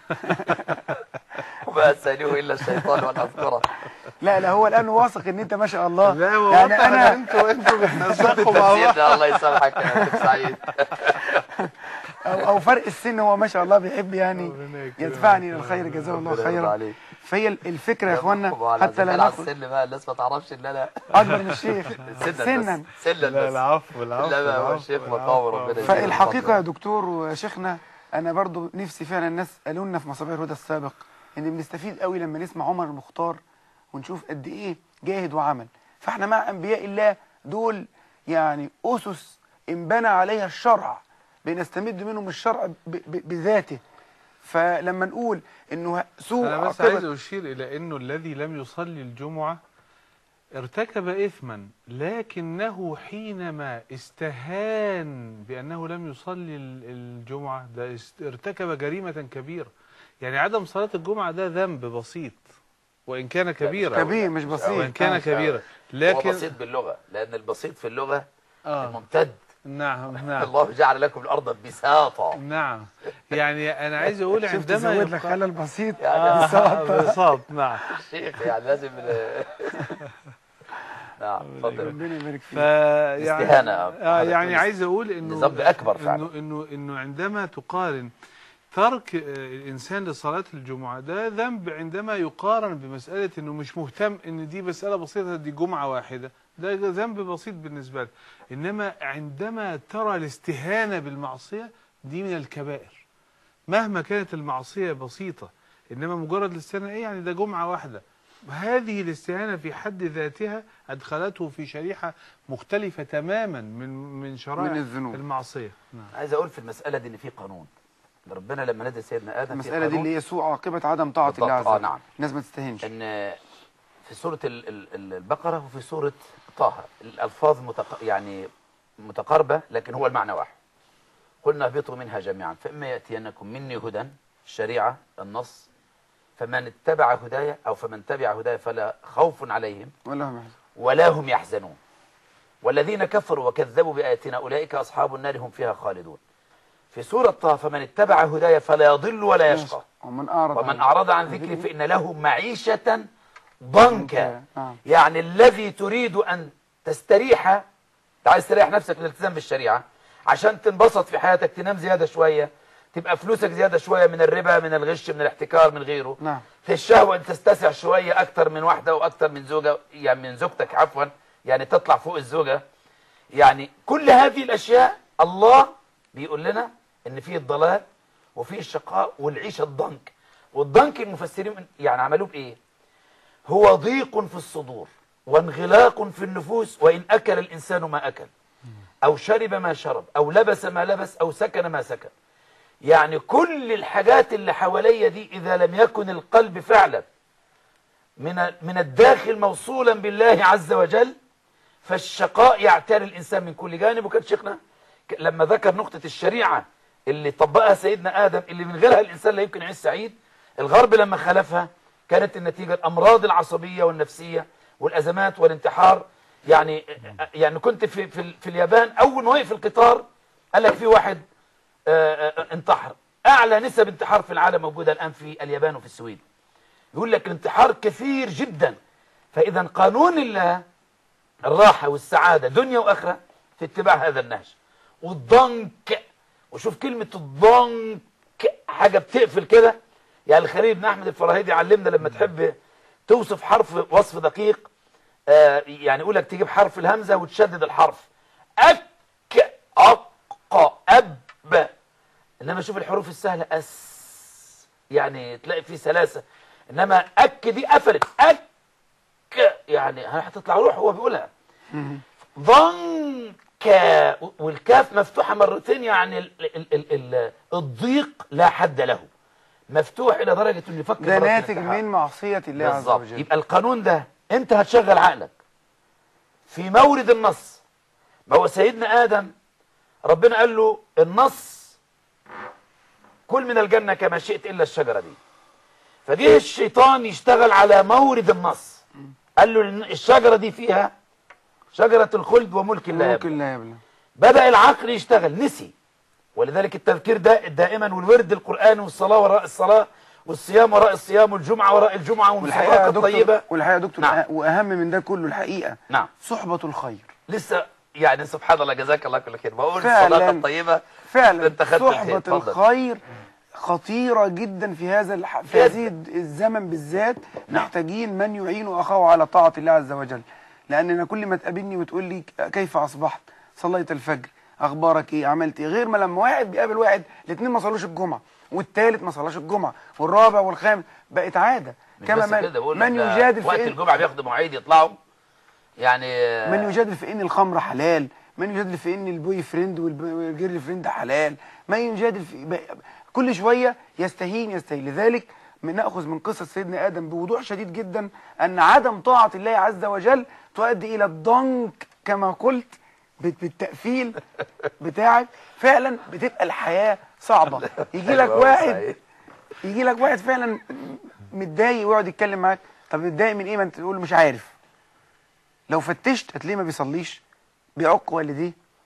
وما اسالوه الا الشيطان وان اذكره. لا لا هو الان واثق ان انت ما شاء الله. لا هو يعني انا انتوا انتوا بتنسقوا مع بعض. الله يسامحك يا شيخ سعيد. او او فرق السن، هو ما شاء الله بيحب يعني يدفعني الى الخير، جزاه الله خيرا. فهي الفكره يا اخوانا حتى لا ناخد السن بقى، الناس ما تعرفش ان انا اكبر من الشيخ سنا سنا. لا العفو العفو. لا هو الشيخ مقام ربنا. فالحقيقه يا دكتور وشيخنا انا برضو نفسي فعلا الناس قالوا لنا في مصابيح الهدى السابق ان بنستفيد قوي لما نسمع عمر المختار ونشوف قد ايه جاهد وعمل. فاحنا مع انبياء الله دول يعني اسس انبنى عليها الشرع، بنستمد منهم الشرع بذاته. فلما نقول انه سوء انا بس عايز اشير الى انه الذي لم يصلي الجمعه ارتكب اثما، لكنه حينما استهان بانه لم يصلي الجمعه ده ارتكب جريمه كبيره. يعني عدم صلاه الجمعه ده ذنب بسيط وان كان كبيرا، كبير مش بسيط، وان كان كبيرا، لكن هو بسيط باللغه، لان البسيط في اللغه آه. الممتد نعم نعم الله جعل لكم الارض بساطا. نعم. يعني انا عايز اقول شفت عندما زود لك يقال- خلل بسيط يعني آه، بساط. نعم. شيخ يعني لازم نعم اتفضل. ربنا يبارك ف فيك. يعني استهانة. آه هذا يعني كله عايز اقول انه ذنب أكبر فعلا. انه انه انه عندما تقارن ترك آه، الانسان لصلاه الجمعه ده ذنب عندما يقارن بمساله انه مش مهتم ان دي مساله بسيطه، دي جمعه واحده، ده ذنب بسيط بالنسبه له. انما عندما ترى الاستهانه بالمعصيه دي من الكبائر، مهما كانت المعصيه بسيطه، انما مجرد الاستهانه ايه يعني ده جمعه واحده. هذه الاستهانة في حد ذاتها أدخلته في شريحة مختلفة تماما من من شرائع من الذنوب. المعصية. نعم. عايز اقول في المساله دي ان في قانون. ربنا لما نادى سيدنا ادم في المسألة دي قانون اللي هي سوء عاقبة عدم طاعة بالضبط. الله عز آه وجل. نعم. الناس ما تستهينش. ان في سوره ال- ال- البقره وفي سوره طه الالفاظ متق... يعني متقاربه لكن هو المعنى واحد. قلنا اهبطوا منها جميعا فاما ياتينكم مني هدى، الشريعه النص، فمن اتبع هدايا او فمن تبع هدايا فلا خوف عليهم ولا هم يحزنون. ولا هم يحزنون والذين كفروا وكذبوا بآياتنا أولئك أصحاب النار هم فيها خالدون. في سورة طه فمن اتبع هدايا فلا يضل ولا يشقى ومن أعرض ومن عن- أعرض عن ذكري فإن له معيشة ضنكا. نعم. يعني الذي تريد أن تستريح، عايز تريح نفسك من الالتزام بالشريعة عشان تنبسط في حياتك، تنام زيادة شوية، تبقى فلوسك زيادة شوية من الربا من الغش من الاحتكار من غيره، نعم. في الشهوة أن تستسع شوية أكتر من واحدة وأكتر من زوجة، يعني من زوجتك عفوا، يعني تطلع فوق الزوجة. يعني كل هذه الأشياء الله بيقول لنا إن فيه الضلال وفيه الشقاء والعيشة الضنك. والضنك المفسرين يعني عملوه بإيه؟ هو ضيق في الصدور وانغلاق في النفوس وإن أكل الإنسان ما أكل أو شرب ما شرب أو لبس ما لبس أو سكن ما سكن. يعني كل الحاجات اللي حواليا دي إذا لم يكن القلب فعلا من من الداخل موصولا بالله عز وجل فالشقاء يعتري الإنسان من كل جانب. وكان شيخنا لما ذكر نقطة الشريعة اللي طبقها سيدنا آدم اللي من غيرها الإنسان لا يمكن يعيش سعيد، الغرب لما خالفها كانت النتيجة الأمراض العصبية والنفسية والأزمات والانتحار. يعني يعني كنت في في, في اليابان أول ما وقف القطار قال لك في واحد آآ آآ انتحر. أعلى نسب انتحار في العالم موجودة الآن في اليابان وفي السويد. يقول لك الانتحار كثير جدا. فإذا قانون الله الراحة والسعادة دنيا وآخرة في اتباع هذا النهج. والضنك، وشوف كلمة الضنك حاجة بتقفل كده. يعني الخليل بن أحمد الفراهيدي علمنا لما تحب توصف حرف وصف دقيق آه يعني يقول لك تجيب حرف الهمزة وتشدد الحرف أك أق أب. إنما شوف الحروف السهلة أس يعني تلاقي فيه سلاسة. إنما أك دي قفلت أك يعني هتطلع روح هو بيقولها. ضنك والكاف مفتوحة مرتين يعني ال ال ال ال الضيق لا حد له، مفتوح إلى درجة إنه يفكر ده مرة ناتج الانتحار. من معصية الله عز بالظبط. وجل. يبقى القانون ده أنت هتشغل عقلك في مورد النص. ما هو سيدنا آدم ربنا قال له النص كل من الجنة كما شئت إلا الشجرة دي. فجه الشيطان يشتغل على مورد النص قال له الشجرة دي فيها شجرة الخلد وملك لا يبلى. ممكن لا يبلى. بدأ العقل يشتغل نسي. ولذلك التذكير ده دائما والورد القرآن والصلاة وراء الصلاة والصيام وراء الصيام والجمعة وراء الجمعة والصدقة الطيبة. والحقيقة يا دكتور نعم. وأهم من ده كله الحقيقة نعم. صحبة الخير. لسه يعني سبحان الله جزاك الله كل خير. بقول فعلاً. الصدقة الطيبة فعلا انت خدت الخير. صحبة اتفضل. الخير خطيرة جدا في هذا الح... في جداً. هذه الزمن بالذات. نعم. محتاجين من يعين أخاه على طاعة الله عز وجل. لأننا كل ما تقابلني وتقول لي كيف أصبحت؟ صليت الفجر، أخبارك إيه؟ عملت إيه؟ غير ما لما واحد بيقابل واحد الاثنين ما صلوش الجمعة والثالث ما صلاش الجمعة والرابع والخامس بقت عادة. مش كما بس من, كده، بقول لك من ده يجادل وقت في إن الجمعة بياخدوا مواعيد يطلعوا يعني من يجادل في ان الخمر حلال، من يجادل في ان البوي فريند والجيرل فريند حلال، من يجادل في كل شويه يستهين يستهين. لذلك ناخذ من قصه سيدنا ادم بوضوح شديد جدا ان عدم طاعه الله عز وجل تؤدي الى الضنك كما قلت بالتقفيل بتاعك. فعلا بتبقى الحياه صعبه. يجي لك واحد يجي لك واحد فعلا متضايق ويقعد يتكلم معاك. طب متضايق من ايه؟ ما انت تقول مش عارف. لو فتشت هتلاقيه ما بيصليش، بيعق والديه،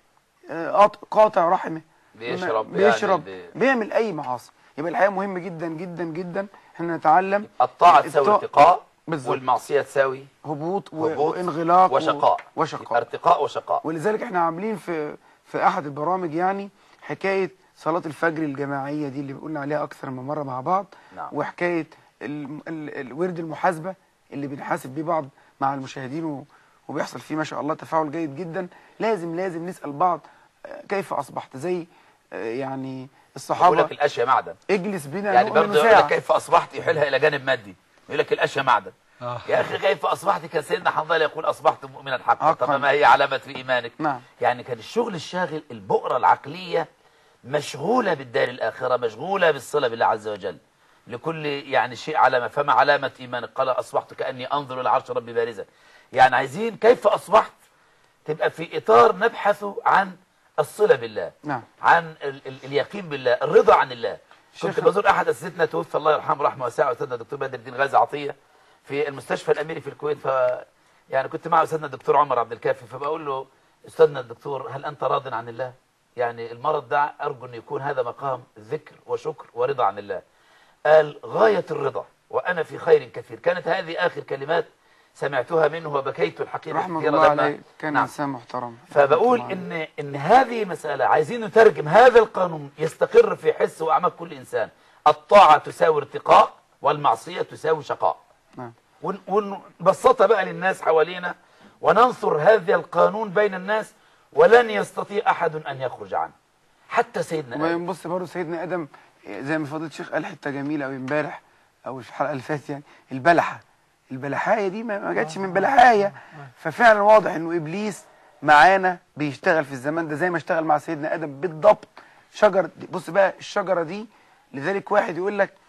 آه، قاط- قاطع رحمه، بيشرب بيشرب يعني بي... بيعمل اي معاصي. يبقى الحقيقه مهم جدا جدا جدا احنا نتعلم. الطاعة تساوي الط- ارتقاء، بالظبط. والمعصية تساوي هبوط و- هبوط وانغلاق وشقاء. و- وشقاء. ارتقاء وشقاء. ولذلك احنا عاملين في في احد البرامج يعني حكايه صلاه الفجر الجماعيه دي اللي قلنا عليها اكثر من مره مع بعض. نعم. وحكايه ال- ال- الورد المحاسبه اللي بنحاسب بيه بعض مع المشاهدين و- وبيحصل فيه ما شاء الله تفاعل جيد جدا. لازم لازم نسال بعض آه، كيف اصبحت، زي آه، يعني يقول الصحابه لك الاشياء معدن، اجلس بنا يعني نؤمن برضه يقول ساعه. لك كيف اصبحت يحيلها الى جانب مادي، يقول لك الاشياء معدن. آه. يا اخي كيف اصبحت؟ كان سيدنا حنظله يقول اصبحت مؤمنا حقا. حقاً. طب ما هي علامه في ايمانك؟ نعم. يعني كان الشغل الشاغل، البؤره العقليه مشغوله بالدار الاخره، مشغوله بالصله بالله عز وجل. لكل يعني شيء علامه، فما علامه ايمانك؟ قال اصبحت كاني انظر الى عرش ربي بارزا. يعني عايزين كيف اصبحت تبقى في اطار نبحث عن الصله بالله، نعم. عن ال ال اليقين بالله، الرضا عن الله. كنت شيخ- بزور احد اساتذتنا توفى الله يرحمه رحمه واسعه، استاذنا الدكتور بدر الدين غازي عطيه في المستشفى الاميري في الكويت. ف يعني كنت مع استاذنا الدكتور عمر عبد الكافي، فبقول له استاذنا الدكتور هل انت راض عن الله؟ يعني المرض ده ارجو ان يكون هذا مقام ذكر وشكر ورضا عن الله. قال غايه الرضا وانا في خير كثير. كانت هذه اخر كلمات سمعتها منه وبكيت الحقيقه رحمه كثيرا الله لما- عليه، كان نعم. انسان محترم. فبقول رحمة الله عليه. ان ان هذه مساله عايزين نترجم هذا القانون يستقر في حس واعماق كل انسان. الطاعه تساوي ارتقاء، والمعصيه تساوي شقاء. نعم. ون- ونبسطها بقى للناس حوالينا، وننثر هذا القانون بين الناس، ولن يستطيع احد ان يخرج عنه، حتى سيدنا آدم. وبعدين بص برضه سيدنا ادم زي ما فضيله الشيخ قال حته جميله قوي امبارح او في الحلقه اللي فاتت، يعني البلحه البلحايه دي ما ما جاتش من بلحايه. ففعلا واضح انه ابليس معانا بيشتغل في الزمان ده زي ما اشتغل مع سيدنا ادم بالضبط. شجره دي- بص بقى الشجره دي، لذلك واحد يقول لك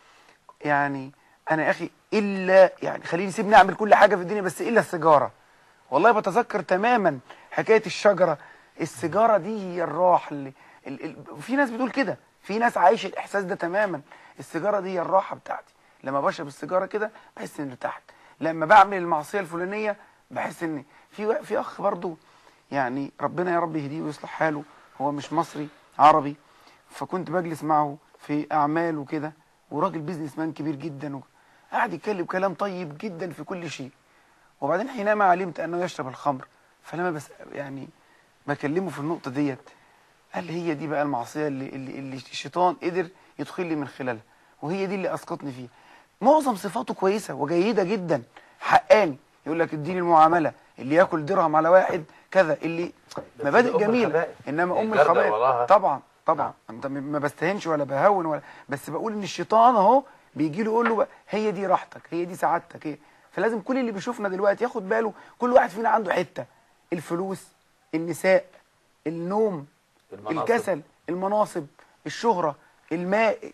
يعني انا يا اخي الا يعني خليني سيبني اعمل كل حاجه في الدنيا بس الا السيجاره. والله بتذكر تماما حكايه الشجره. السيجاره دي هي الراحه اللي ال... ال... في ناس بتقول كده، في ناس عايشه الاحساس ده تماما. السيجاره دي هي الراحه بتاعتي، لما بشرب السيجاره كده بحس اني ارتحت، لما بعمل المعصيه الفلانيه بحس ان في في اخ برضو يعني ربنا يا رب يهديه ويصلح حاله، هو مش مصري عربي، فكنت بجلس معه في اعمال وكده، وراجل بيزنس مان كبير جدا، قاعد يتكلم كلام طيب جدا في كل شيء. وبعدين حينما علمت انه يشرب الخمر، فلما بس يعني بكلمه في النقطه ديت، قال هي دي بقى المعصيه اللي, اللي, اللي الشيطان قدر يدخل لي من خلالها، وهي دي اللي اسقطني فيها. معظم صفاته كويسه وجيده جدا، حقاني، يقول لك اديني المعامله، اللي ياكل درهم على واحد كذا، اللي مبادئ جميله. انما ام الخبائث طبعا طبعا انت ما بستهنش ولا بهون ولا، بس بقول ان الشيطان اهو بيجي له يقول له بقى هي دي راحتك، هي دي سعادتك، هي. فلازم كل اللي بيشوفنا دلوقتي ياخد باله، كل واحد فينا عنده حته، الفلوس، النساء، النوم، المناصب. الكسل، المناصب، الشهره، الماء،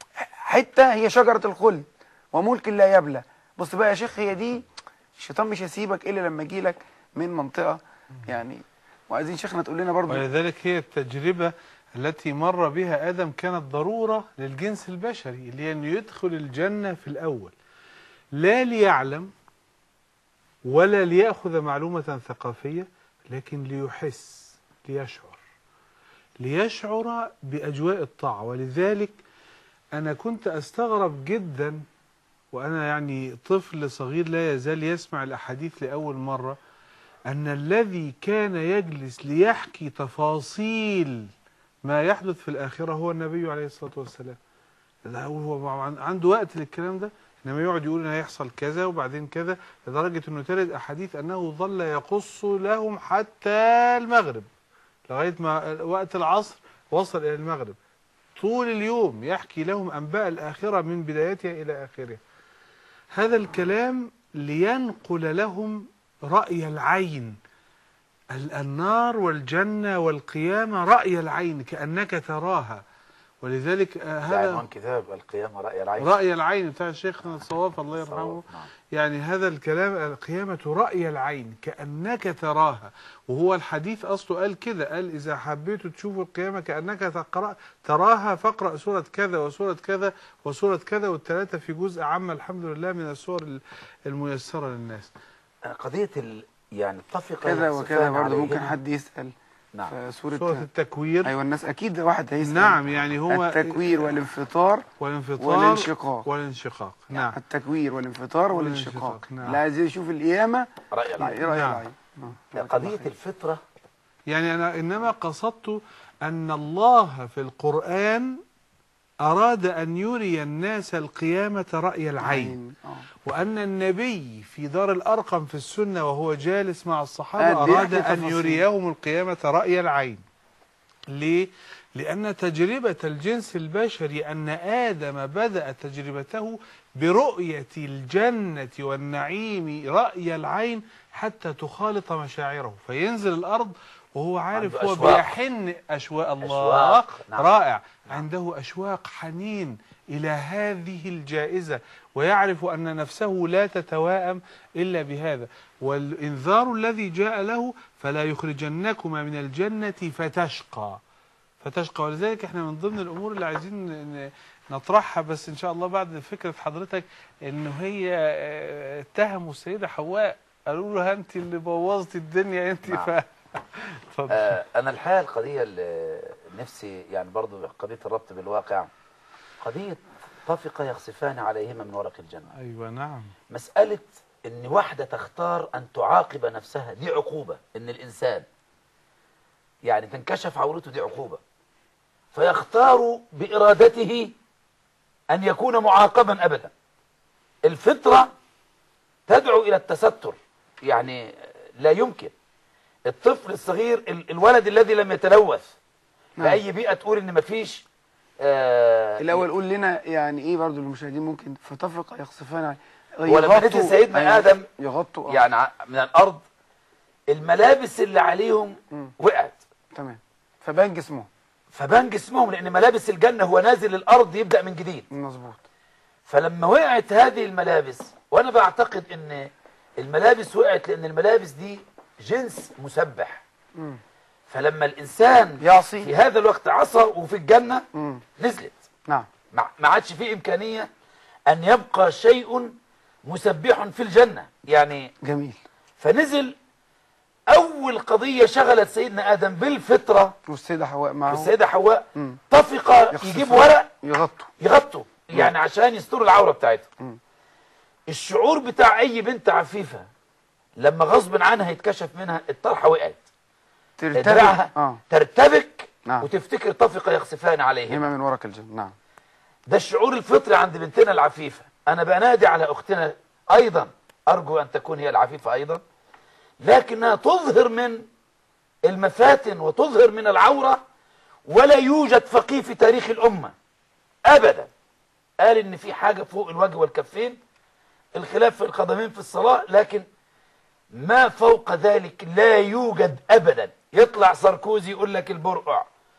حته هي شجره الخلد وملك لا يبلى. بص بقى يا شيخ، هي دي الشيطان مش هيسيبك الا لما يجي لك من منطقه يعني. وعايزين شيخنا تقول لنا برضه. ولذلك هي التجربة التي مر بها آدم كانت ضرورة للجنس البشري، اللي هي أنه يدخل الجنة في الأول، لا ليعلم ولا ليأخذ معلومة ثقافية، لكن ليحس، ليشعر ليشعر بأجواء الطاعة. ولذلك أنا كنت أستغرب جدا وأنا يعني طفل صغير لا يزال يسمع الأحاديث لأول مرة، أن الذي كان يجلس ليحكي تفاصيل ما يحدث في الآخرة هو النبي عليه الصلاة والسلام. هو عنده وقت للكلام ده، إنما يقعد يقول إن هيحصل كذا وبعدين كذا، لدرجة إنه ترد أحاديث أنه ظل يقص لهم حتى المغرب، لغاية ما وقت العصر وصل إلى المغرب، طول اليوم يحكي لهم أنباء الآخرة من بدايتها إلى آخرها. هذا الكلام لينقل لهم رأي العين، النار والجنة والقيامة رأي العين كأنك تراها. ولذلك آه هذا عنوان كتاب القيامة رأي العين، رأي العين بتاع شيخنا الصواف الله يرحمه. نعم. يعني هذا الكلام القيامة رأي العين كأنك تراها، وهو الحديث أصله قال كده، قال إذا حبيتوا تشوفوا القيامة كأنك تقرأ تراها فاقرأ سورة كذا وسورة كذا وسورة كذا، والثلاثة في جزء عام الحمد لله من السور الميسرة للناس. قضية ال... يعني اتفق كذا وكذا برضه ممكن حد يسأل نعم. في سورة, سورة التكوير. أيوة الناس أكيد واحد هيسأل. نعم يعني هو التكوير والانفطار والانفطار والانشقاق. والانشقاق نعم. التكوير والانفطار والانشقاق. والانشقاق. نعم. لا عايز يشوف القيامة رأي العين. رأي نعم. العين. نعم. قضية الفطرة يعني أنا إنما قصدت أن الله في القرآن أراد أن يري الناس القيامة رأي العين، آه. وأن النبي في دار الأرقم في السنة وهو جالس مع آه، الصحابة بيحكي أراد أن تفاصيل. يريهم القيامة رأي العين. ليه؟ لأن تجربة الجنس البشري أن آدم بدأ تجربته برؤية الجنة والنعيم رأي العين حتى تخالط مشاعره، فينزل الأرض وهو عارف عنده هو أشواق. بيحن أشواق الله. أشواق. نعم. رائع. عنده أشواق حنين إلى هذه الجائزة، ويعرف أن نفسه لا تتواءم إلا بهذا. والإنذار الذي جاء له فلا يخرجنكما من الجنة فتشقى فتشقى ولذلك احنا من ضمن الأمور اللي عايزين ن- نطرحها، بس إن شاء الله بعد فكرة حضرتك، إنه هي اه، اتهموا السيدة حواء، قالوا لها أنت اللي بوظتي الدنيا أنت. نعم. ف اتفضل. آه أنا الحقيقة القضية اللي نفسي يعني برضو قضية الربط بالواقع، قضية طفق يخصفان عليهما من ورق الجنة. أيوة نعم. مسألة إن واحدة تختار أن تعاقب نفسها دي عقوبة، إن الإنسان يعني تنكشف عورته دي عقوبة، فيختار بإرادته أن يكون معاقبا أبدا. الفطرة تدعو إلى التستر، يعني لا يمكن الطفل الصغير ال- الولد الذي لم يتلوث نعم. في أي بيئة تقول إن مفيش آه الأول قول لنا يعني إيه برضو المشاهدين ممكن فتفرق يخصفان عليه. هو لما يغطوا- نزل سيدنا أيوة، آدم يغطوا آه. يعني ع- من الأرض، الملابس اللي عليهم مم. وقعت، تمام، فبان جسمه. فبان جسمهم، لأن ملابس الجنة هو نازل الأرض يبدأ من جديد. مظبوط. فلما وقعت هذه الملابس، وأنا بعتقد إن الملابس وقعت لأن الملابس دي جنس مسبح، مم. فلما الإنسان يعصي. في هذا الوقت عصى وفي الجنة مم. نزلت، نعم. ما ما عادش فيه إمكانية أن يبقى شيء مسبح في الجنة يعني. جميل. فنزل أول قضية شغلت سيدنا آدم بالفطرة والسيدة حواء معه. والسيدة حواء مم. طفق يخصفون. يجيب ورق يغطوا. يغطوا يعني عشان يستروا العورة بتاعتها. مم. الشعور بتاع أي بنت عفيفة لما غصب عنها يتكشف منها الطرحة وقعت، ترتبك. دراعها اه ترتبك نعم. وتفتكر طفق يخصفان عليهما. هما من ورق الجنة. نعم. ده الشعور الفطري عند بنتنا العفيفة. أنا بنادي على أختنا أيضا، أرجو أن تكون هي العفيفة أيضا، لكنها تظهر من المفاتن وتظهر من العورة، ولا يوجد فقيه في تاريخ الأمة أبدا قال إن في حاجة فوق الوجه والكفين، الخلاف في القدمين في الصلاة، لكن ما فوق ذلك لا يوجد أبدا. يطلع ساركوزي يقول لك البرقع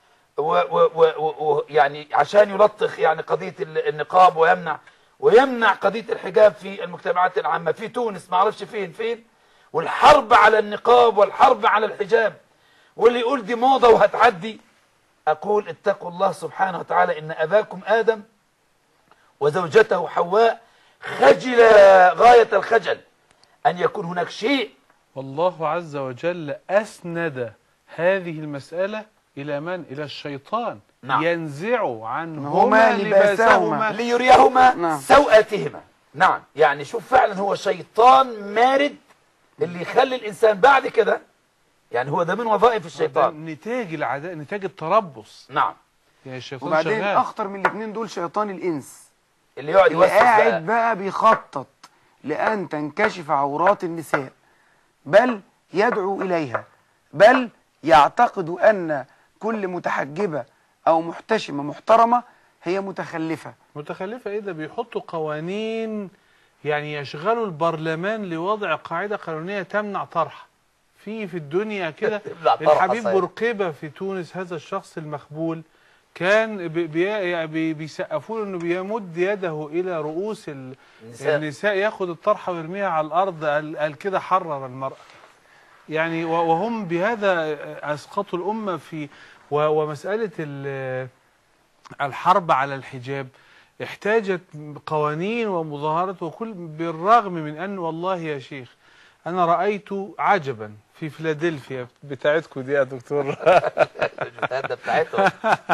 ويعني عشان يلطخ يعني قضية النقاب ويمنع ويمنع قضية الحجاب في المجتمعات العامة في تونس، ما اعرفش فين فين، والحرب على النقاب والحرب على الحجاب، واللي يقول دي موضة وهتعدي. أقول اتقوا الله سبحانه وتعالى، إن أباكم آدم وزوجته حواء خجل غاية الخجل أن يكون هناك شيء. والله عز وجل أسند هذه المسألة إلى من؟ إلى الشيطان. نعم. ينزع عنهما هما لباسهما ليريهما نعم. سوءاتهما. نعم، يعني شوف فعلا هو شيطان مارد اللي يخلي الإنسان بعد كده، يعني هو ده من وظائف الشيطان. نتاج العداء، نتاج التربص. نعم، يعني الشيطان وبعدين شغال. أخطر من الاثنين دول شيطان الإنس اللي يقعد اللي يوسوس قاعد بقى. بقى بيخطط لأن تنكشف عورات النساء، بل يدعو إليها، بل يعتقد أن كل متحجبة أو محتشمة محترمة هي متخلفة. متخلفة إيه ده؟ بيحطوا قوانين يعني يشغلوا البرلمان لوضع قاعدة قانونية تمنع طرح. في في الدنيا كده. تمنع طرح الحبيب صحيح. بورقيبة في تونس، هذا الشخص المخبول كان بي بي بي بيسقفوا له انه بيمد يده الى رؤوس ال- النساء. النساء ياخد الطرحه ويرميها على الارض. قال, قال كده حرر المراه. يعني و- وهم بهذا اسقطوا الامه في و- ومساله ال- الحرب على الحجاب احتاجت قوانين ومظاهرات وكل، بالرغم من ان والله يا شيخ انا رايت عجبا في فيلادلفيا بتاعتكم دي يا دكتور. الجهاد بتاعتهم.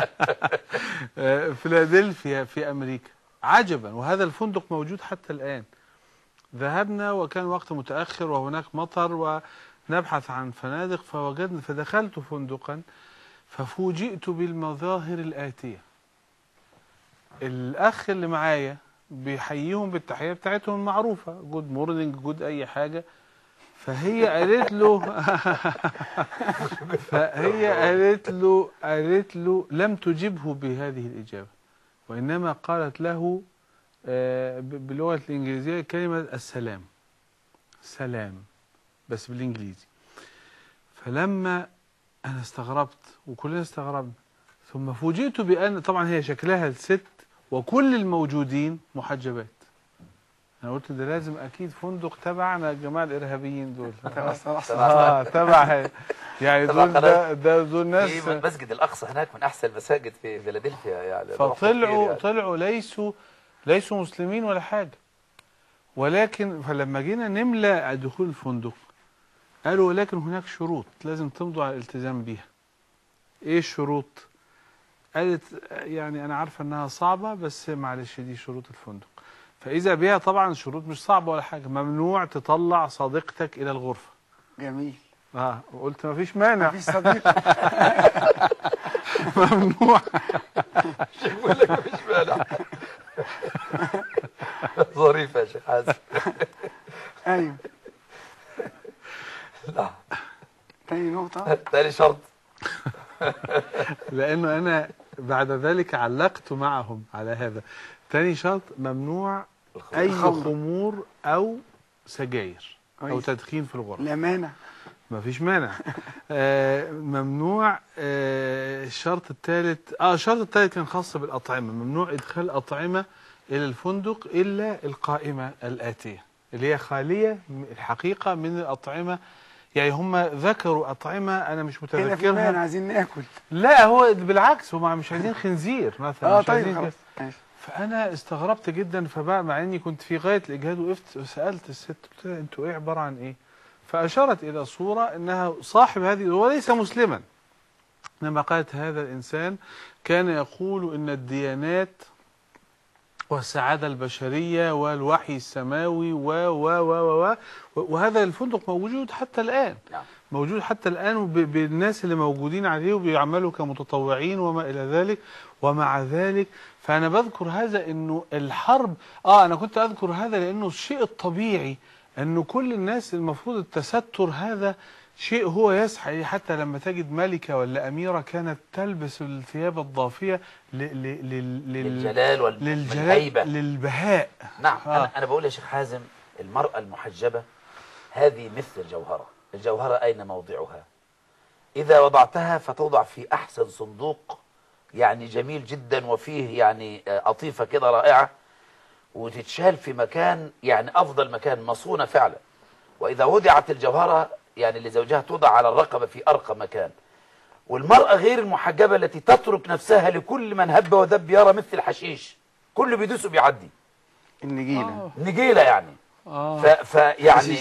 فيلادلفيا في أمريكا عجبا، وهذا الفندق موجود حتى الآن. ذهبنا وكان وقت متأخر وهناك مطر ونبحث عن فنادق، فوجدنا فدخلت فندقا ففوجئت بالمظاهر الآتية. الأخ اللي معايا بيحييهم بالتحية بتاعتهم المعروفة، جود مورنينج، جود أي حاجة. فهي قالت له فهي قالت له قالت له لم تجبه بهذه الإجابة، وإنما قالت له باللغة الإنجليزية كلمة السلام، سلام بس بالإنجليزي. فلما أنا استغربت وكلنا استغربنا، ثم فوجئت بأن طبعا هي شكلها الست وكل الموجودين محجبات. أنا قلت ده لازم أكيد فندق تبعنا الجماعة الإرهابيين دول. اه تبع يعني دول ده, ده دول ناس في مسجد الأقصى هناك من أحسن المساجد في فيلادلفيا يعني. فطلعوا يعني. طلعوا ليسوا ليسوا مسلمين ولا حاجة، ولكن فلما جينا نملى دخول الفندق قالوا ولكن هناك شروط لازم تمضوا على الالتزام بيها. ايه الشروط؟ قالت يعني انا عارفه انها صعبه بس معلش دي شروط الفندق. فاذا بها طبعا شروط مش صعبه ولا حاجه، ممنوع تطلع صديقتك الى الغرفه. جميل. اه قلت ما فيش مانع، ما فيش صديق. ممنوع. بقول لك ما فيش مانع. ظريف يا شيخ حازم. ايوه. لا تاني نقطة، تاني شرط. لأنه أنا بعد ذلك علقت معهم على هذا. تاني شرط ممنوع أي خمور أو سجاير أو تدخين في الغرفة. لا مانع. ما فيش مانع. آه ممنوع. آه الشرط الثالث اه الشرط الثالث كان خاص بالأطعمة، ممنوع إدخال أطعمة إلى الفندق إلا القائمة الآتية اللي هي خالية الحقيقة من الأطعمة. يعني هم ذكروا أطعمة أنا مش متذكرها. هنا في عايزين ناكل. لا هو بالعكس هم مش عايزين خنزير مثلا. اه مش طيب خلاص. فأنا استغربت جدا، فبقى مع إني كنت في غاية الإجهاد وقفت وسألت الست قلت لها أنتوا إيه عبارة عن إيه؟ فأشارت إلى صورة إنها صاحب هذه وليس مسلما، إنما قالت هذا الإنسان كان يقول إن الديانات والسعادة البشرية والوحي السماوي و و و و وهذا الفندق موجود حتى الآن. موجود حتى الآن بالناس اللي موجودين عليه وبيعملوا كمتطوعين وما إلى ذلك. ومع ذلك فأنا بذكر هذا إنه الحرب آه أنا كنت أذكر هذا لأنه الشيء الطبيعي أنه كل الناس المفروض التستر هذا شيء هو يسعى، حتى لما تجد ملكة ولا أميرة كانت تلبس الثياب الضافية للجلال والهيبة للبهاء. نعم. آه. أنا, أنا بقول يا شيخ حازم المرأة المحجبة هذه مثل الجوهرة. الجوهرة أين موضعها؟ إذا وضعتها فتوضع في أحسن صندوق يعني جميل جدا وفيه يعني قطيفة كده رائعة، وتتشال في مكان يعني أفضل مكان مصونة فعلا. وإذا وضعت الجوهرة يعني لزوجها توضع على الرقبة في أرقى مكان. والمرأة غير المحجبة التي تترك نفسها لكل من هب ودب يرى مثل الحشيش، كله بيدوس وبيعدي. النجيلة. النجيلة يعني. آه. فيعني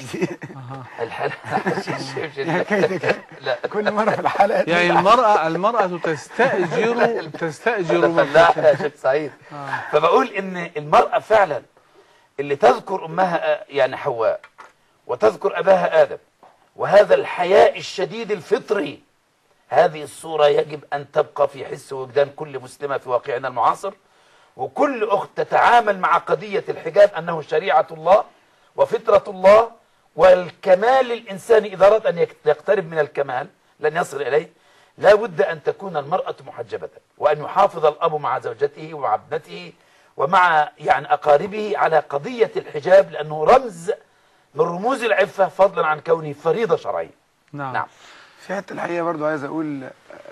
الحشيش لا كل مرة في الحلقة يعني المرأة المرأة تستأجر تستأجر فلاحة يا شيخ سعيد. فبقول إن المرأة فعلا اللي تذكر أمها يعني حواء وتذكر أباها آدم وهذا الحياء الشديد الفطري، هذه الصورة يجب أن تبقى في حس ووجدان كل مسلمة في واقعنا المعاصر، وكل أخت تتعامل مع قضية الحجاب أنه شريعة الله وفطرة الله والكمال الإنساني. إذا أراد أن يقترب من الكمال لن يصل إليه، لا بد أن تكون المرأة محجبة، وأن يحافظ الأب مع زوجته ومع ابنته ومع يعني أقاربه على قضية الحجاب، لأنه رمز من رموز العفة فضلا عن كونه فريضة شرعية. نعم. نعم. في حتة الحقيقة برضو عايز أقول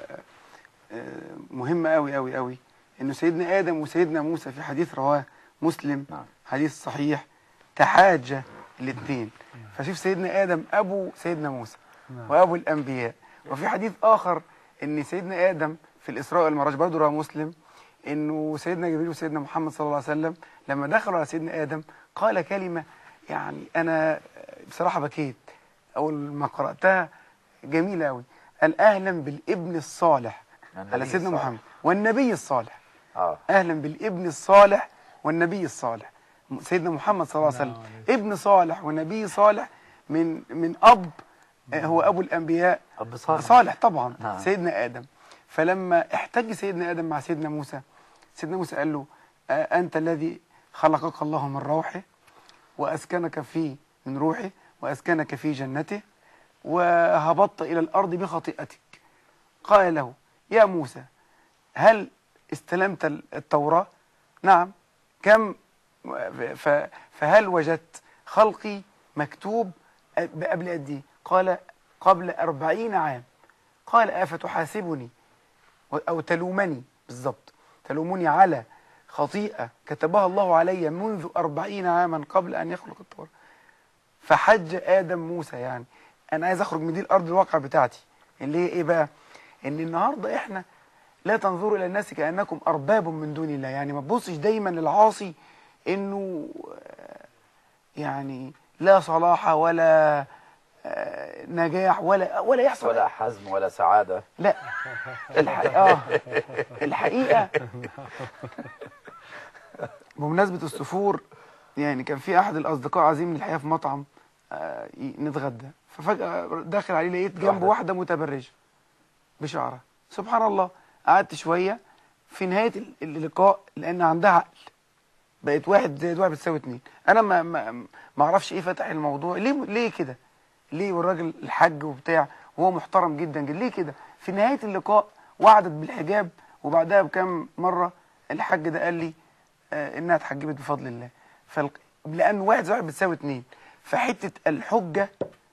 مهمة أوي أوي أوي، إنه سيدنا آدم وسيدنا موسى في حديث رواه مسلم، نعم. حديث صحيح، تحاجة الاثنين. فشوف سيدنا آدم أبو سيدنا موسى نعم. وأبو الأنبياء. وفي حديث آخر إن سيدنا آدم في الإسراء والمعراج برضو رواه مسلم، إنه سيدنا جبريل وسيدنا محمد صلى الله عليه وسلم لما دخلوا على سيدنا آدم قال كلمة يعني أنا بصراحة بكيت أول ما قرأتها، جميلة أوي. قال أهلا بالابن الصالح النبي على سيدنا الصالح. محمد والنبي الصالح. اه أهلا بالابن الصالح والنبي الصالح سيدنا محمد صلى الله عليه وسلم. ابن صالح ونبي صالح من من أب هو أبو الأنبياء اب صالح. صالح طبعا. نعم. سيدنا آدم. فلما احتج سيدنا آدم مع سيدنا موسى، سيدنا موسى قال له آه أنت الذي خلقك الله من روحه وأسكنك فيه من روحه وأسكنك في جنته وهبطت إلى الأرض بخطيئتك. قال له يا موسى هل استلمت التوراة؟ نعم. كم فهل وجدت خلقي مكتوب قبل قد ايه؟ قال قبل أربعين عام. قال أفتحاسبني أو تلومني بالضبط تلومني على خطيئة كتبها الله علي منذ أربعين عاما قبل أن يخلق التوراة. فحج آدم موسى. يعني أنا عايز أخرج من دي الأرض الواقع بتاعتي اللي هي إيه بقى؟ إن النهاردة إحنا لا تنظروا إلى الناس كأنكم أرباب من دون الله. يعني ما تبصش دايما للعاصي إنه يعني لا صلاح ولا نجاح ولا ولا يحصل ولا حزم ولا سعادة. لا الحقيقة آه الحقيقة بمناسبة السفور، يعني كان في أحد الأصدقاء عازمني الحقيقة في مطعم آه نتغدى، ففجأة داخل عليه لقيت جنبه واحدة متبرجة بشعرها. سبحان الله. قعدت شوية، في نهاية اللقاء لأن عندها عقل بقت واحد زائد واحد بتساوي اتنين. أنا ما ما ما أعرفش إيه فتح الموضوع ليه ليه كده؟ ليه والراجل الحج وبتاع وهو محترم جدا جدا ليه كده؟ في نهاية اللقاء وعدت بالحجاب، وبعدها بكام مرة الحج ده قال لي آه إنها اتحجبت بفضل الله. فالق... لأن واحد زائد واحد بتساوي اتنين. فحتة الحجة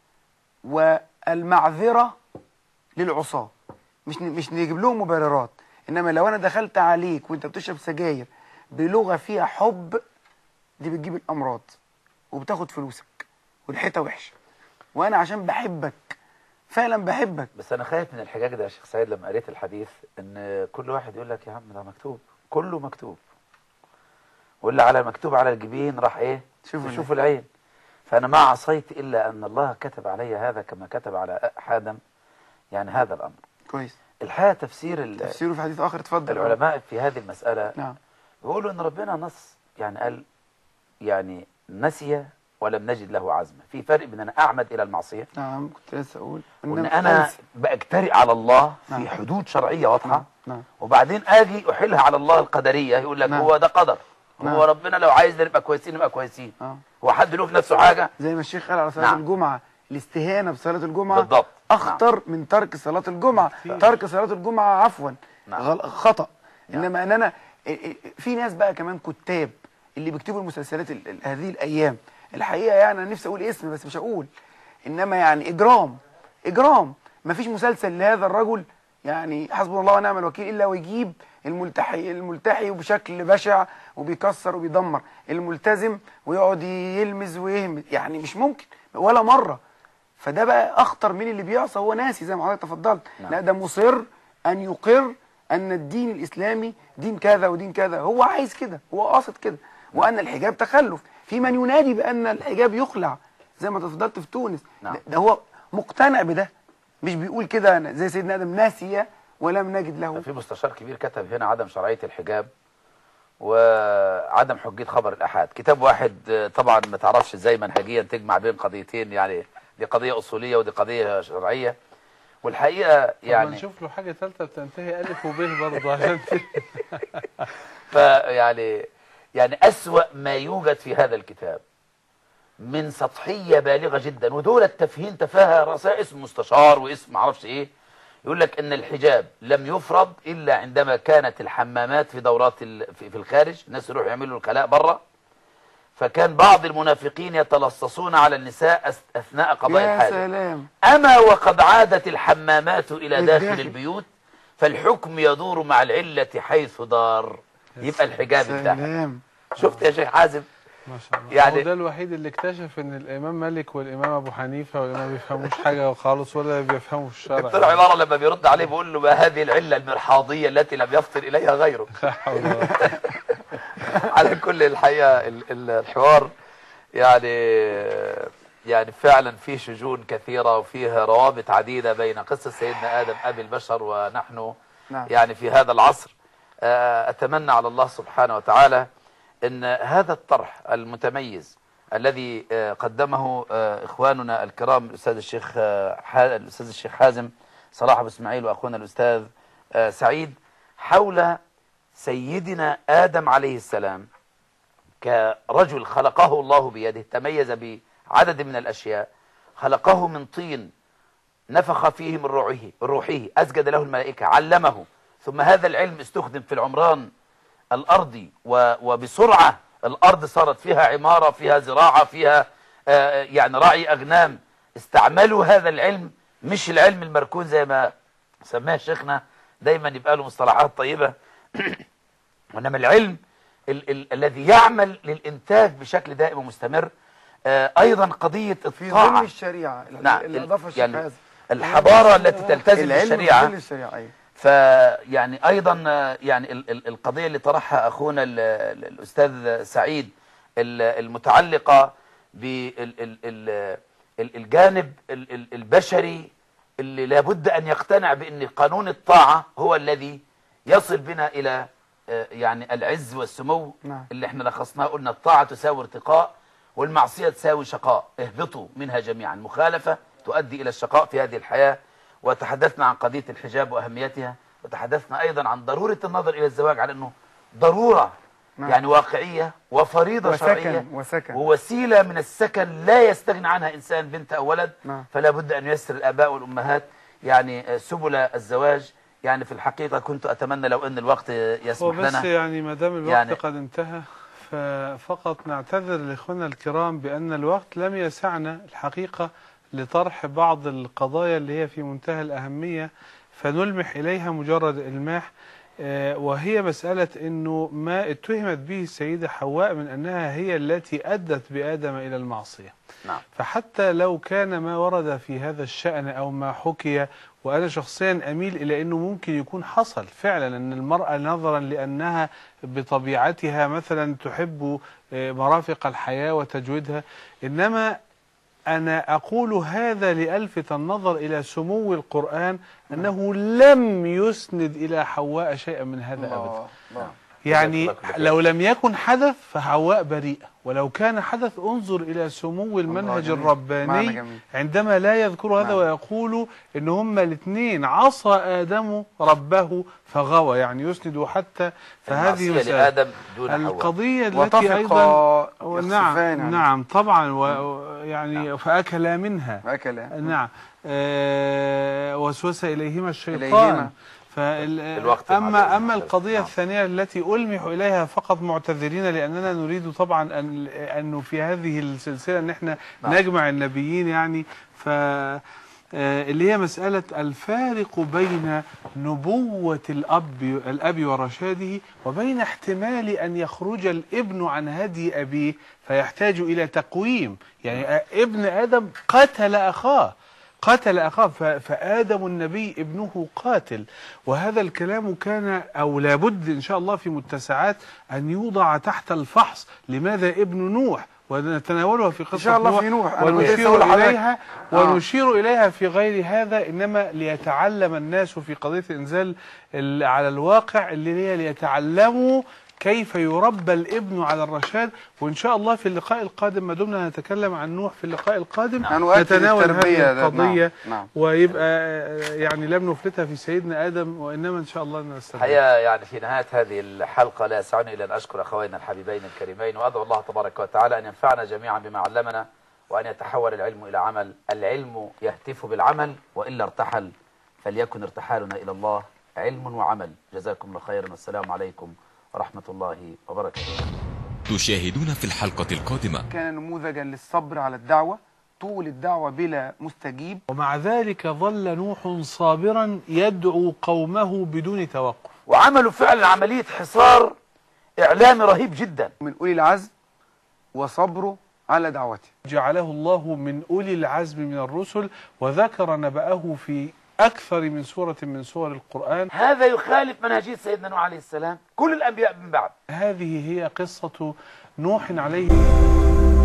والمعذرة للعصاة مش مش نجيب لهم مبررات، انما لو انا دخلت عليك وانت بتشرب سجاير بلغه فيها حب، دي بتجيب الامراض وبتاخد فلوسك والحيطه وحشه. وانا عشان بحبك فعلا بحبك. بس انا خايف من الحجاج ده يا شيخ سعيد لما قريت الحديث ان كل واحد يقول لك يا عم ده مكتوب، كله مكتوب، واللي على مكتوب على الجبين راح ايه؟ شوفوا شوفوا العين. فانا ما عصيت الا ان الله كتب علي هذا كما كتب على آدم، يعني هذا الامر. كويس. الحقيقه تفسير تفسيره في حديث اخر. اتفضل. العلماء في هذه المساله نعم بيقولوا ان ربنا نص، يعني قال يعني نسي ولم نجد له عزما. في فرق بين انا اعمد الى المعصيه، نعم كنت لسه اقول وان انا باجترئ على الله نعم. في حدود شرعيه واضحه. نعم. نعم. وبعدين اجي احيلها على الله القدريه، يقول لك نعم. هو ده قدر، نعم. هو ربنا لو عايز نبقى كويسين نبقى كويسين. اه هو حد له في نفسه حاجه؟ زي ما الشيخ قال على صلاه نعم. الجمعه، الاستهانه بصلاه الجمعه بالضبط اخطر نعم. من ترك صلاه الجمعه. ترك صلاه الجمعه عفوا نعم. غل... خطا. نعم. انما ان انا في ناس بقى كمان كتاب اللي بيكتبوا المسلسلات ال... ال... هذه الايام، الحقيقه يعني انا نفسي اقول اسم بس مش هقول، انما يعني اجرام اجرام. ما فيش مسلسل لهذا الرجل يعني حسبنا الله ونعم الوكيل الا ويجيب الملتحي الملتحي وبشكل بشع وبيكسر وبيدمر الملتزم ويقعد يلمز ويهمز، يعني مش ممكن ولا مره. فده بقى اخطر من اللي بيعصى هو ناسي زي ما حضرتك تفضلت. نعم. لا ده مصر ان يقر ان الدين الاسلامي دين كذا ودين كذا، هو عايز كده، هو قاصد كده. وان الحجاب تخلف، في من ينادي بان الحجاب يخلع زي ما تفضلت في تونس. نعم. ده هو مقتنع بده، مش بيقول كده زي سيدنا ادم ناسي ولم نجد له. في مستشار كبير كتب هنا عدم شرعيه الحجاب وعدم حجيه خبر الاحاد. كتاب واحد طبعا ما تعرفش ازاي منهجيا تجمع بين قضيتين، يعني دي قضيه اصوليه ودي قضيه شرعيه. والحقيقه يعني نشوف له حاجه ثالثه بتنتهي الف وب برضه عشان فيعني يعني اسوأ ما يوجد في هذا الكتاب من سطحيه بالغه جدا، ودول التفهين تفاهه رأسها اسم مستشار واسم معرفش ايه. يقول لك ان الحجاب لم يفرض الا عندما كانت الحمامات في دورات في الخارج، الناس يروحوا يعملوا الخلاء بره، فكان بعض المنافقين يتلصصون على النساء اثناء قضاء يا الحاجه. سلام. اما وقد عادت الحمامات الى داخل الداخل. البيوت فالحكم يدور مع العله حيث دار. يبقى الحجاب انتهى. سلام. شفت يا شيخ حازم؟ ما شاء الله. يعني هو ده الوحيد اللي اكتشف ان الامام مالك والامام ابو حنيفه والامام ما بيفهموش حاجه خالص ولا بيفهموا الشرع. طلع عباره لما بيرد عليه بيقول له ما هذه العله المرحاضيه التي لم يفطن اليها غيره. لا حول ولا قوة. على كل الحقيقه ال- ال- الحوار يعني يعني فعلا فيه شجون كثيرة وفيه روابط عديدة بين قصة سيدنا آدم أبي البشر ونحن نعم. يعني في هذا العصر. أتمنى على الله سبحانه وتعالى أن هذا الطرح المتميز الذي قدمه إخواننا الكرام الأستاذ الشيخ الأستاذ الشيخ حازم صلاح أبو إسماعيل وأخونا الأستاذ سعيد حول سيدنا آدم عليه السلام كرجل خلقه الله بيده، تميز بعدد من الأشياء، خلقه من طين نفخ فيه من روحه روحه أسجد له الملائكة، علمه، ثم هذا العلم استخدم في العمران الأرضي وبسرعة الأرض صارت فيها عمارة، فيها زراعة، فيها آه يعني راعي أغنام. استعملوا هذا العلم، مش العلم المركون زي ما سماه شيخنا دايما يبقى له مصطلحات طيبة وإنما العلم ال ال الذي يعمل للإنتاج بشكل دائم ومستمر. آه أيضا قضية في الطاعة ظل الشريعة نعم اللي أضافها الشيخ يعني حازم. الحضارة التي تلتزم بالشريعة. في ظل الشريعة أيوة. فيعني أيضا يعني القضية اللي طرحها أخونا الأستاذ سعيد المتعلقة بالجانب البشري اللي لابد أن يقتنع بأن قانون الطاعة هو الذي يصل بنا إلى يعني العز والسمو. نعم. اللي احنا لخصناه قلنا الطاعة تساوي ارتقاء والمعصية تساوي شقاء، اهبطوا منها جميعا، مخالفة تؤدي إلى الشقاء في هذه الحياة. وتحدثنا عن قضية الحجاب وأهميتها، وتحدثنا أيضا عن ضرورة النظر إلى الزواج على أنه ضرورة نعم. يعني واقعية وفريضة وسكن شرعية وسكن ووسيلة من السكن لا يستغنى عنها إنسان بنت أو ولد. نعم. فلا بد أن ييسر الآباء والأمهات يعني سبل الزواج. يعني في الحقيقة كنت أتمنى لو أن الوقت يسمح وبس لنا يعني ما دام الوقت يعني قد انتهى ففقط نعتذر لإخواننا الكرام بأن الوقت لم يسعنا الحقيقة لطرح بعض القضايا اللي هي في منتهى الأهمية، فنلمح إليها مجرد إلماح، وهي مسألة أنه ما اتهمت به السيدة حواء من أنها هي التي أدت بآدم إلى المعصية. نعم. فحتى لو كان ما ورد في هذا الشأن أو ما حكي، وأنا شخصيا أميل إلى أنه ممكن يكون حصل فعلا أن المرأة نظرا لأنها بطبيعتها مثلا تحب مرافق الحياة وتجويدها، إنما أنا أقول هذا لألفت النظر إلى سمو القرآن أنه لم يسند إلى حواء شيئا من هذا أبدا. يعني لو لم يكن حدث فحواء بريئة، ولو كان حدث انظر إلى سمو المنهج الرباني عندما لا يذكر هذا ويقول إن هما الاثنين عصى آدم ربه فغوى، يعني يسند حتى. فهذه لآدم دون القضية التي أيضا نعم يعني. نعم طبعا ويعني نعم. فأكلا منها أكلا. نعم آه وسوس إليهما الشيطان إليهما. أما أما القضية الثانية التي ألمح إليها فقط معتذرين لأننا نريد طبعا أن أنه في هذه السلسلة أن احنا نجمع النبيين يعني، ف اللي هي مسألة الفارق بين نبوة الأب الأب ورشاده وبين احتمال أن يخرج الابن عن هدي أبيه فيحتاج إلى تقويم. يعني ابن آدم قتل أخاه قتل أخاه فآدم النبي ابنه قاتل، وهذا الكلام كان أو لابد إن شاء الله في متسعات أن يوضع تحت الفحص. لماذا ابن نوح؟ ونتناولها في قصة إن شاء الله في نوح ونشير إليها ونشير إليها في غير هذا، إنما ليتعلم الناس في قضية الإنزال على الواقع اللي هي ليتعلموا كيف يربى الابن على الرشاد. وإن شاء الله في اللقاء القادم ما دمنا نتكلم عن نوح في اللقاء القادم نعم. نتناول هذه القضية. نعم. نعم. ويبقى يعني لم نفلتها في سيدنا آدم، وإنما إن شاء الله نستمر. حقيقة يعني في نهاية هذه الحلقة لا يسعني إلا أن أشكر أخوينا الحبيبين الكريمين، وأدعو الله تبارك وتعالى أن ينفعنا جميعا بما علمنا، وأن يتحول العلم إلى عمل. العلم يهتف بالعمل، وإلا ارتحل، فليكن ارتحالنا إلى الله علم وعمل. جزاكم الله خيرا، والسلام عليكم ورحمة الله وبركاته. تشاهدون في الحلقة القادمة. كان نموذجا للصبر على الدعوة، طول الدعوة بلا مستجيب، ومع ذلك ظل نوح صابرا يدعو قومه بدون توقف، وعملوا فعلا عملية حصار إعلامي رهيب جدا من أولي العزم وصبره على دعوته. جعله الله من أولي العزم من الرسل، وذكر نبأه في أكثر من سورة من سور القرآن. هذا يخالف منهجية سيدنا نوح عليه السلام، كل الأنبياء من بعد. هذه هي قصة نوح عليه